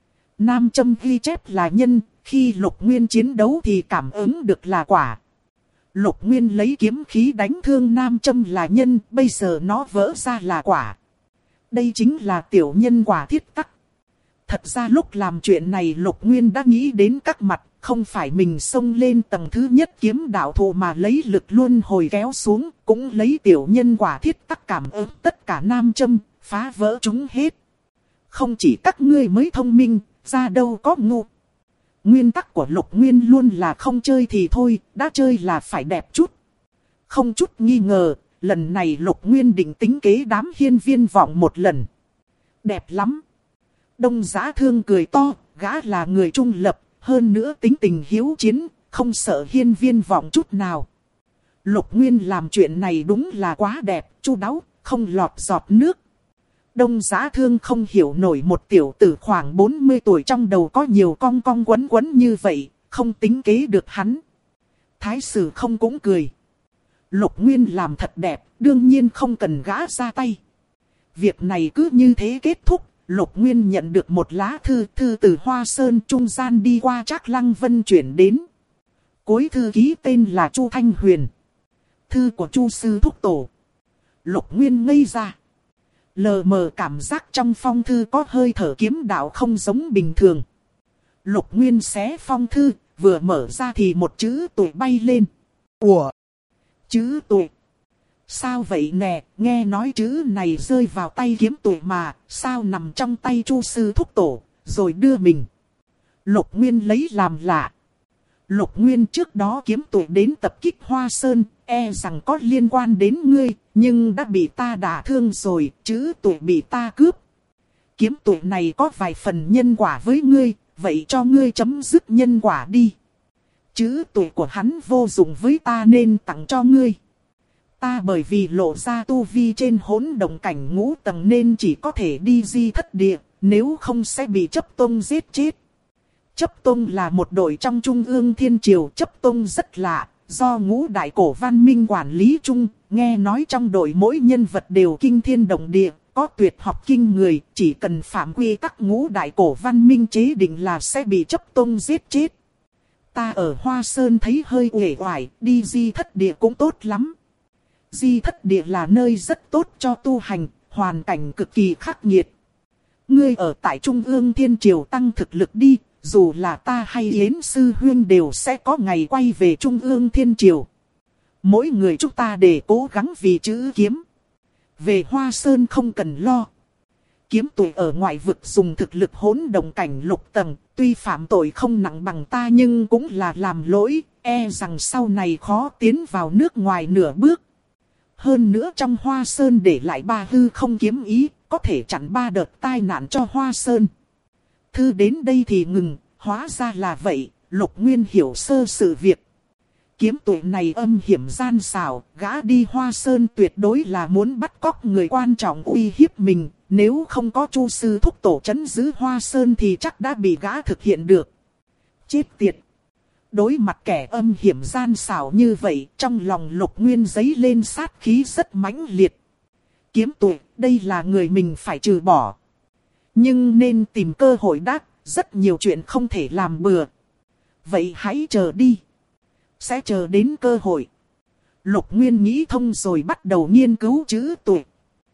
Nam châm ghi chép là nhân, khi Lục Nguyên chiến đấu thì cảm ứng được là quả. Lục Nguyên lấy kiếm khí đánh thương nam châm là nhân, bây giờ nó vỡ ra là quả. Đây chính là tiểu nhân quả thiết tắc. Thật ra lúc làm chuyện này Lục Nguyên đã nghĩ đến các mặt, không phải mình xông lên tầng thứ nhất kiếm đạo thụ mà lấy lực luân hồi kéo xuống, cũng lấy tiểu nhân quả thiết tắc cảm ứng tất cả nam châm, phá vỡ chúng hết. Không chỉ các ngươi mới thông minh, ra đâu có ngu. Nguyên tắc của Lục Nguyên luôn là không chơi thì thôi, đã chơi là phải đẹp chút. Không chút nghi ngờ, lần này Lục Nguyên định tính kế đám hiên viên vọng một lần. Đẹp lắm. Đông Giá Thương cười to, gã là người trung lập, hơn nữa tính tình hiếu chiến, không sợ hiên viên vọng chút nào. Lục Nguyên làm chuyện này đúng là quá đẹp, chu đáo, không lọt giọt nước. Đông Giá Thương không hiểu nổi một tiểu tử khoảng 40 tuổi trong đầu có nhiều cong cong quấn quấn như vậy, không tính kế được hắn. Thái sử không cũng cười. Lục Nguyên làm thật đẹp, đương nhiên không cần gã ra tay. Việc này cứ như thế kết thúc. Lục Nguyên nhận được một lá thư từ Hoa Sơn trung gian đi qua Trác Lăng Vân chuyển đến. Cuối thư ký tên là Chu Thanh Huyền. Thư của Chu sư thúc tổ. Lục Nguyên ngây ra. Lờ mờ cảm giác trong phong thư có hơi thở kiếm đạo không giống bình thường. Lục Nguyên xé phong thư, vừa mở ra thì một chữ tuổi bay lên. Ủa? Chữ tuổi? Sao vậy nè, nghe nói chữ này rơi vào tay kiếm tuổi mà, sao nằm trong tay Chu sư thúc tổ, rồi đưa mình. Lục Nguyên lấy làm lạ. Lục Nguyên trước đó kiếm tuổi đến tập kích Hoa Sơn, e rằng có liên quan đến ngươi, nhưng đã bị ta đả thương rồi, chữ tuổi bị ta cướp. Kiếm tuổi này có vài phần nhân quả với ngươi, vậy cho ngươi chấm dứt nhân quả đi. Chữ tuổi của hắn vô dụng với ta nên tặng cho ngươi. Ta bởi vì lộ ra tu vi trên hỗn động cảnh ngũ tầng nên chỉ có thể đi di thất địa, nếu không sẽ bị chấp tông giết chết. Chấp tông là một đội trong Trung ương Thiên Triều, chấp tông rất lạ, do ngũ đại cổ văn minh quản lý chung, nghe nói trong đội mỗi nhân vật đều kinh thiên động địa, có tuyệt học kinh người, chỉ cần phạm quy tắc ngũ đại cổ văn minh chế định là sẽ bị chấp tông giết chết. Ta ở Hoa Sơn thấy hơi uể oải, đi di thất địa cũng tốt lắm. Di thất địa là nơi rất tốt cho tu hành, hoàn cảnh cực kỳ khắc nghiệt. Ngươi ở tại Trung ương Thiên Triều tăng thực lực đi, dù là ta hay Yến Sư Huyên đều sẽ có ngày quay về Trung ương Thiên Triều. Mỗi người chúng ta để cố gắng vì chữ kiếm. Về Hoa Sơn không cần lo. Kiếm tuổi ở ngoại vực dùng thực lực hỗn động cảnh lục tầng, tuy phạm tội không nặng bằng ta nhưng cũng là làm lỗi, e rằng sau này khó tiến vào nước ngoài nửa bước. Hơn nữa trong Hoa Sơn để lại 3 hư không kiếm ý, có thể chặn 3 đợt tai nạn cho Hoa Sơn. Thư đến đây thì ngừng, hóa ra là vậy, Lục Nguyên hiểu sơ sự việc. Kiếm tuổi này âm hiểm gian xảo, gã đi Hoa Sơn tuyệt đối là muốn bắt cóc người quan trọng uy hiếp mình, nếu không có Chu sư thúc tổ trấn giữ Hoa Sơn thì chắc đã bị gã thực hiện được. Chết tiệt! Đối mặt kẻ âm hiểm gian xảo như vậy, trong lòng Lục Nguyên dấy lên sát khí rất mãnh liệt. Kiếm tuổi, đây là người mình phải trừ bỏ. Nhưng nên tìm cơ hội đắc, rất nhiều chuyện không thể làm bừa. Vậy hãy chờ đi. Sẽ chờ đến cơ hội. Lục Nguyên nghĩ thông rồi bắt đầu nghiên cứu chữ tuổi.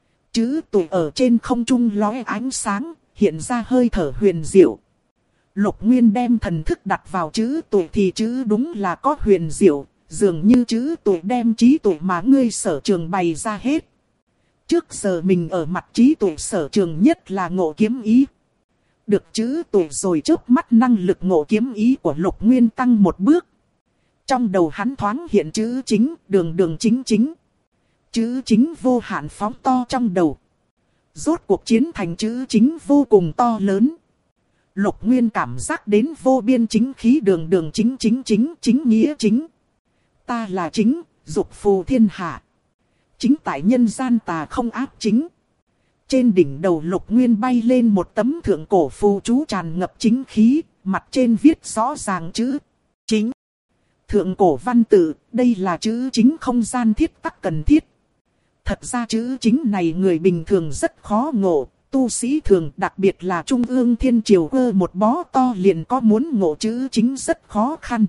Chữ tuổi ở trên không trung lóe ánh sáng, hiện ra hơi thở huyền diệu. Lục Nguyên đem thần thức đặt vào chữ tuổi thì chữ đúng là có huyền diệu, dường như chữ tuổi đem trí tuổi mà ngươi sở trường bày ra hết. Trước giờ mình ở mặt trí tuổi sở trường nhất là ngộ kiếm ý. Được chữ tuổi rồi chớp mắt năng lực ngộ kiếm ý của Lục Nguyên tăng một bước. Trong đầu hắn thoáng hiện chữ chính, đường chính chính. Chữ chính vô hạn phóng to trong đầu. Rốt cuộc chiến thành chữ chính vô cùng to lớn. Lục Nguyên cảm giác đến vô biên chính khí đường chính nghĩa chính. Ta là chính, dục phù thiên hạ. Chính tại nhân gian tà không áp chính. Trên đỉnh đầu Lục Nguyên bay lên một tấm thượng cổ phù chú tràn ngập chính khí, mặt trên viết rõ ràng chữ chính. Thượng cổ văn tự, đây là chữ chính không gian thiết tắc cần thiết. Thật ra chữ chính này người bình thường rất khó ngộ, tu sĩ thường đặc biệt là Trung ương Thiên Triều cơ một bó to liền có muốn ngộ chữ chính rất khó khăn.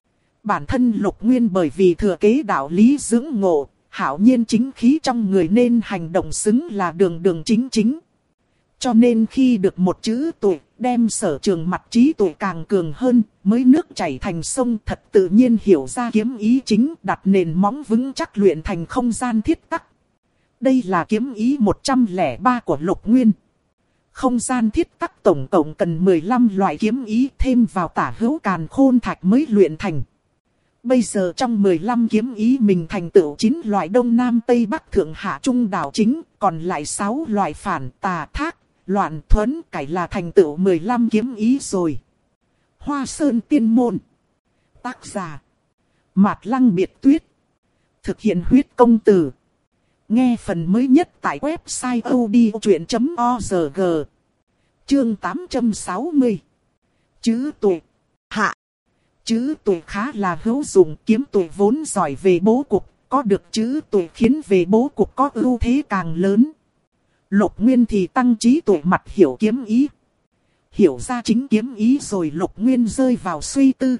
Bản thân Lục Nguyên bởi vì thừa kế đạo lý dưỡng ngộ, hảo nhiên chính khí trong người nên hành động xứng là đường chính. Cho nên khi được một chữ tuổi, đem sở trường mặt trí tuổi càng cường hơn, mới nước chảy thành sông thật tự nhiên hiểu ra kiếm ý chính đặt nền móng vững chắc luyện thành không gian thiết tắc. Đây là kiếm ý 103 của Lục Nguyên. Không gian thiết tắc tổng cộng cần 15 loại kiếm ý thêm vào tả hữu càn khôn thạch mới luyện thành. Bây giờ trong 15 kiếm ý mình thành tựu 9 loại đông nam tây bắc thượng hạ trung đạo chính, còn lại 6 loại phản tà thác, loạn thuẫn cải là thành tựu 15 kiếm ý rồi. Hoa Sơn Tiên Môn. Tác giả Mạt Lăng Biệt Tuyết. Thực hiện huyết công từ. Nghe phần mới nhất tại website odchuyện.org. Chương 860. Chữ tuổi. Hạ. Chữ tuổi khá là hữu dụng, kiếm tuổi vốn giỏi về bố cục, có được chữ tuổi khiến về bố cục có ưu thế càng lớn. Lục Nguyên thì tăng trí tuổi mặt hiểu kiếm ý. Hiểu ra chính kiếm ý rồi Lục Nguyên rơi vào suy tư.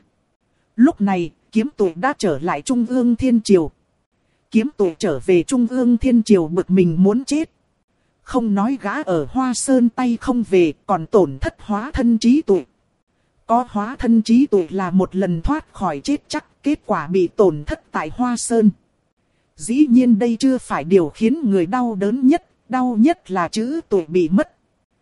Lúc này, kiếm tuổi đã trở lại Trung ương Thiên Triều. Kiếm tuổi trở về Trung ương Thiên Triều bực mình muốn chết. Không nói gã ở Hoa Sơn tay không về, còn tổn thất hóa thân trí tuổi. Có hóa thân trí tuổi là một lần thoát khỏi chết chắc, kết quả bị tổn thất tại Hoa Sơn. Dĩ nhiên đây chưa phải điều khiến người đau đớn nhất, đau nhất là chữ tuổi bị mất.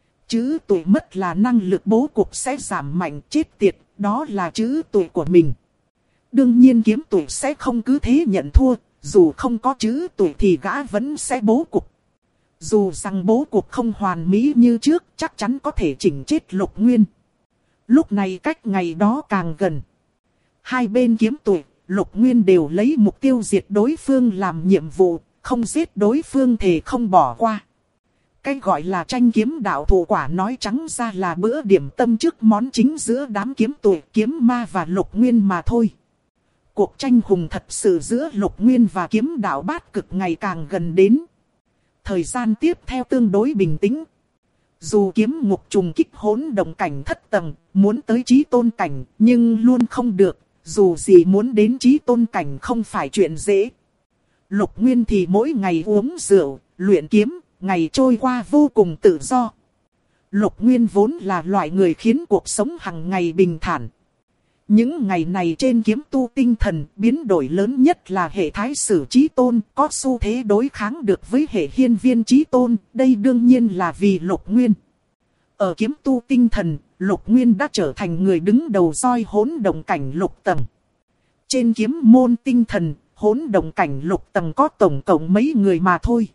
Chữ tuổi mất là năng lực bố cục sẽ giảm mạnh, chết tiệt, đó là chữ tuổi của mình. Đương nhiên kiếm tuổi sẽ không cứ thế nhận thua, dù không có chữ tuổi thì gã vẫn sẽ bố cục. Dù rằng bố cục không hoàn mỹ như trước, chắc chắn có thể chỉnh chết Lục Nguyên. Lúc này cách ngày đó càng gần. Hai bên kiếm tuổi, Lục Nguyên đều lấy mục tiêu diệt đối phương làm nhiệm vụ, không giết đối phương thì không bỏ qua. Cái gọi là tranh kiếm đạo thủ quả nói trắng ra là bữa điểm tâm trước món chính giữa đám kiếm tuổi, kiếm ma và Lục Nguyên mà thôi. Cuộc tranh hùng thật sự giữa Lục Nguyên và kiếm đạo bát cực ngày càng gần đến. Thời gian tiếp theo tương đối bình tĩnh. Dù kiếm ngục trùng kích hỗn động cảnh thất tầng, muốn tới chí tôn cảnh, nhưng luôn không được, dù gì muốn đến chí tôn cảnh không phải chuyện dễ. Lục Nguyên thì mỗi ngày uống rượu, luyện kiếm, ngày trôi qua vô cùng tự do. Lục Nguyên vốn là loại người khiến cuộc sống hàng ngày bình thản. Những ngày này trên kiếm tu tinh thần, biến đổi lớn nhất là hệ thái sử chí tôn, có xu thế đối kháng được với hệ hiên viên chí tôn, đây đương nhiên là vì Lục Nguyên. Ở kiếm tu tinh thần, Lục Nguyên đã trở thành người đứng đầu roi hỗn động cảnh lục tầng. Trên kiếm môn tinh thần, hỗn động cảnh lục tầng có tổng cộng mấy người mà thôi.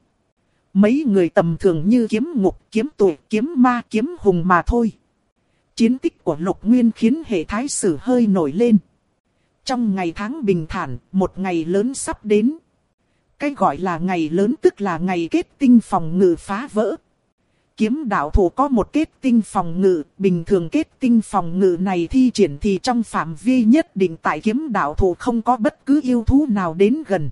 Mấy người tầm thường như kiếm ngục, kiếm tuổi, kiếm ma, kiếm hùng mà thôi. Chiến tích của Lục Nguyên khiến hệ thái sử hơi nổi lên. Trong ngày tháng bình thản, một ngày lớn sắp đến. Cái gọi là ngày lớn tức là ngày kết tinh phòng ngự phá vỡ. Kiếm đạo thủ có một kết tinh phòng ngự, bình thường kết tinh phòng ngự này thi triển thì trong phạm vi nhất định tại kiếm đạo thủ không có bất cứ yêu thú nào đến gần.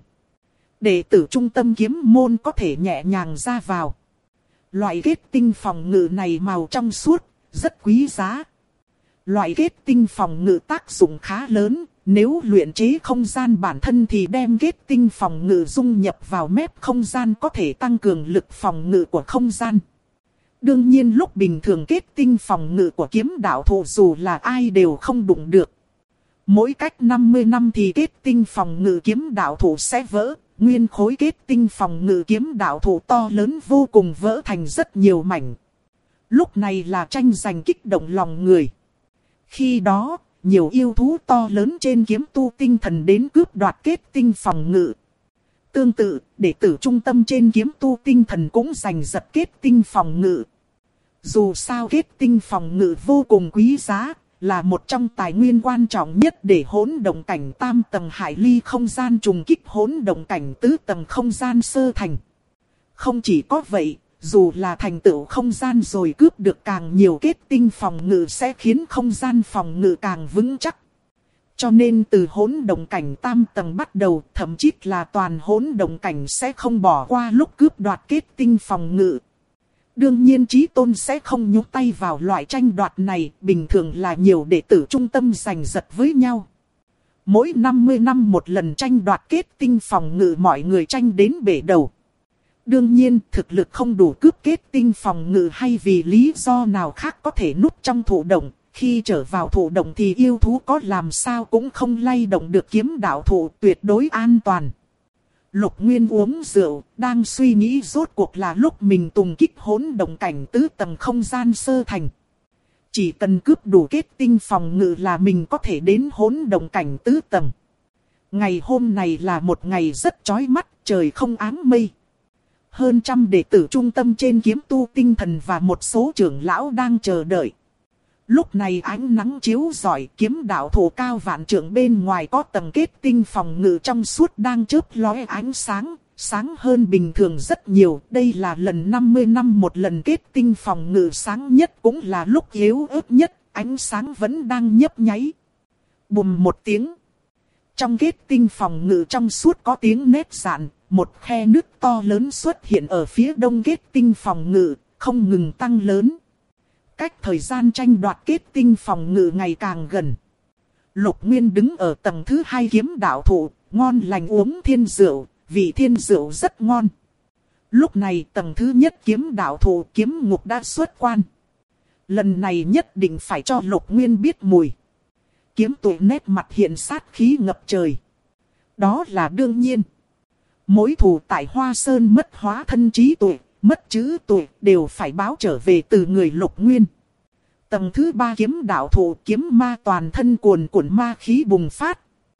Đệ tử trung tâm kiếm môn có thể nhẹ nhàng ra vào. Loại kết tinh phòng ngự này màu trong suốt, rất quý giá. Loại kết tinh phòng ngự tác dụng khá lớn, nếu luyện chế không gian bản thân thì đem kết tinh phòng ngự dung nhập vào mép không gian có thể tăng cường lực phòng ngự của không gian. Đương nhiên lúc bình thường kết tinh phòng ngự của kiếm đạo thủ dù là ai đều không đụng được. Mỗi cách 50 năm thì kết tinh phòng ngự kiếm đạo thủ sẽ vỡ, nguyên khối kết tinh phòng ngự kiếm đạo thủ to lớn vô cùng vỡ thành rất nhiều mảnh. Lúc này là tranh giành kích động lòng người. Khi đó, nhiều yêu thú to lớn trên kiếm tu tinh thần đến cướp đoạt kết tinh phòng ngự. Tương tự, đệ tử trung tâm trên kiếm tu tinh thần cũng giành giật kết tinh phòng ngự. Dù sao kết tinh phòng ngự vô cùng quý giá, là một trong tài nguyên quan trọng nhất để hỗn động cảnh tam tầng hải ly không gian trùng kích hỗn động cảnh tứ tầng không gian sơ thành. Không chỉ có vậy, dù là thành tựu không gian rồi cướp được càng nhiều kết tinh phòng ngự sẽ khiến không gian phòng ngự càng vững chắc. Cho nên từ hỗn động cảnh tam tầng bắt đầu, thậm chí là toàn hỗn động cảnh sẽ không bỏ qua lúc cướp đoạt kết tinh phòng ngự. Đương nhiên chí tôn sẽ không nhúc tay vào loại tranh đoạt này, bình thường là nhiều đệ tử trung tâm giành giật với nhau. Mỗi 50 năm một lần tranh đoạt kết tinh phòng ngự mọi người tranh đến bể đầu. Đương nhiên thực lực không đủ cướp kết tinh phòng ngự hay vì lý do nào khác có thể núp trong thụ động. Khi trở vào thụ động thì yêu thú có làm sao cũng không lay động được kiếm đạo thụ, tuyệt đối an toàn. Lục Nguyên uống rượu, đang suy nghĩ rốt cuộc là lúc mình tùng kích hỗn động cảnh tứ tầng không gian sơ thành. Chỉ cần cướp đủ kết tinh phòng ngự là mình có thể đến hỗn động cảnh tứ tầng. Ngày hôm này là một ngày rất chói mắt, trời không áng mây. Hơn trăm đệ tử trung tâm trên kiếm tu tinh thần và một số trưởng lão đang chờ đợi. Lúc này ánh nắng chiếu rọi, kiếm đạo thủ cao vạn trượng bên ngoài có tầng kết tinh phòng ngự trong suốt đang chớp lóe ánh sáng, sáng hơn bình thường rất nhiều. Đây là lần 50 năm một lần kết tinh phòng ngự sáng nhất cũng là lúc yếu ớt nhất, ánh sáng vẫn đang nhấp nháy. Bùm một tiếng. Trong kết tinh phòng ngự trong suốt có tiếng nét dạn, một khe nước to lớn xuất hiện ở phía đông kết tinh phòng ngự, không ngừng tăng lớn. Cách thời gian tranh đoạt kết tinh phòng ngự ngày càng gần. Lục Nguyên đứng ở tầng thứ 2 kiếm đạo thụ, ngon lành uống thiên rượu, vị thiên rượu rất ngon. Lúc này tầng thứ nhất kiếm đạo thụ kiếm ngục đã xuất quan. Lần này nhất định phải cho Lục Nguyên biết mùi. Kiếm tụ nét mặt hiện sát khí ngập trời. Đó là đương nhiên. Mỗi thủ tại Hoa Sơn mất hóa thân trí tuệ, mất chữ tuệ đều phải báo trở về từ người Lục Nguyên. Tầng thứ 3 kiếm đạo thụ kiếm ma toàn thân cuồn cuộn ma khí bùng phát.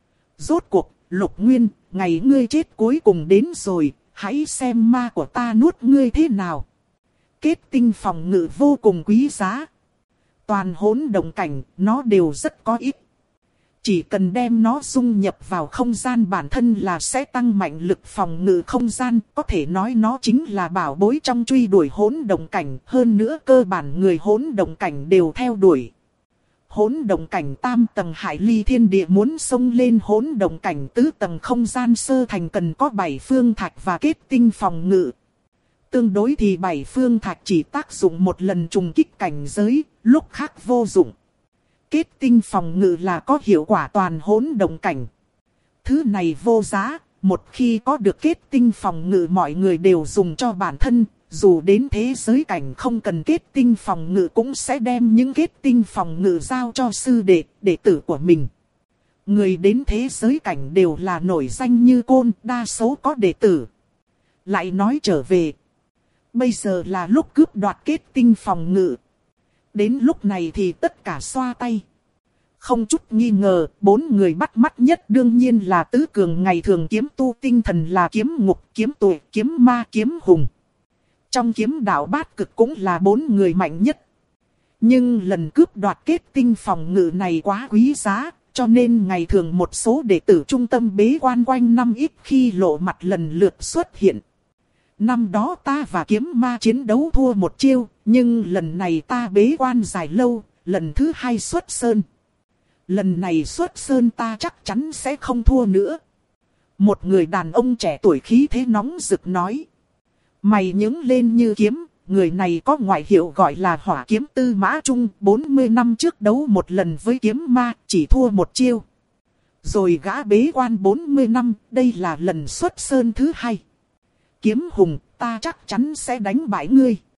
Rốt cuộc, Lục Nguyên, ngày ngươi chết cuối cùng đến rồi, hãy xem ma của ta nuốt ngươi thế nào. Kết tinh phòng ngự vô cùng quý giá. Toàn hỗn động cảnh, nó đều rất có ích. Chỉ cần đem nó dung nhập vào không gian bản thân là sẽ tăng mạnh lực phòng ngự không gian. Có thể nói nó chính là bảo bối trong truy đuổi hỗn động cảnh. Hơn nữa cơ bản người hỗn động cảnh đều theo đuổi. Hỗn động cảnh tam tầng hải ly thiên địa muốn xông lên hỗn động cảnh tứ tầng không gian sơ thành cần có 7 phương thạch và kết tinh phòng ngự. Tương đối thì 7 phương thạch chỉ tác dụng một lần trùng kích cảnh giới, lúc khác vô dụng. Kết tinh phòng ngự là có hiệu quả toàn hỗn động cảnh. Thứ này vô giá, một khi có được kết tinh phòng ngự mọi người đều dùng cho bản thân. Dù đến thế giới cảnh không cần kết tinh phòng ngự cũng sẽ đem những kết tinh phòng ngự giao cho sư đệ tử của mình. Người đến thế giới cảnh đều là nổi danh như côn, đa số có đệ tử. Lại nói trở về. Bây giờ là lúc cướp đoạt kết tinh phòng ngự. Đến lúc này thì tất cả xoa tay. Không chút nghi ngờ, 4 người bắt mắt nhất đương nhiên là tứ cường ngày thường kiếm tu tinh thần là kiếm ngục, kiếm tuệ, kiếm ma, kiếm hùng. Trong kiếm đạo bát cực cũng là 4 người mạnh nhất. Nhưng lần cướp đoạt kết tinh phòng ngự này quá quý giá, cho nên ngày thường một số đệ tử trung tâm bế quan quanh năm ít khi lộ mặt lần lượt xuất hiện. Năm đó ta và kiếm ma chiến đấu thua một chiêu, nhưng lần này ta bế quan dài lâu, lần thứ 2 xuất sơn. Lần này xuất sơn ta chắc chắn sẽ không thua nữa. Một người đàn ông trẻ tuổi khí thế nóng rực nói. Mày nhướng lên như kiếm, người này có ngoại hiệu gọi là Hỏa Kiếm Tư Mã Trung, 40 năm trước đấu một lần với kiếm ma, chỉ thua một chiêu. Rồi gã bế quan 40 năm, đây là lần xuất sơn thứ 2. Kiếm hùng, ta chắc chắn sẽ đánh bại ngươi.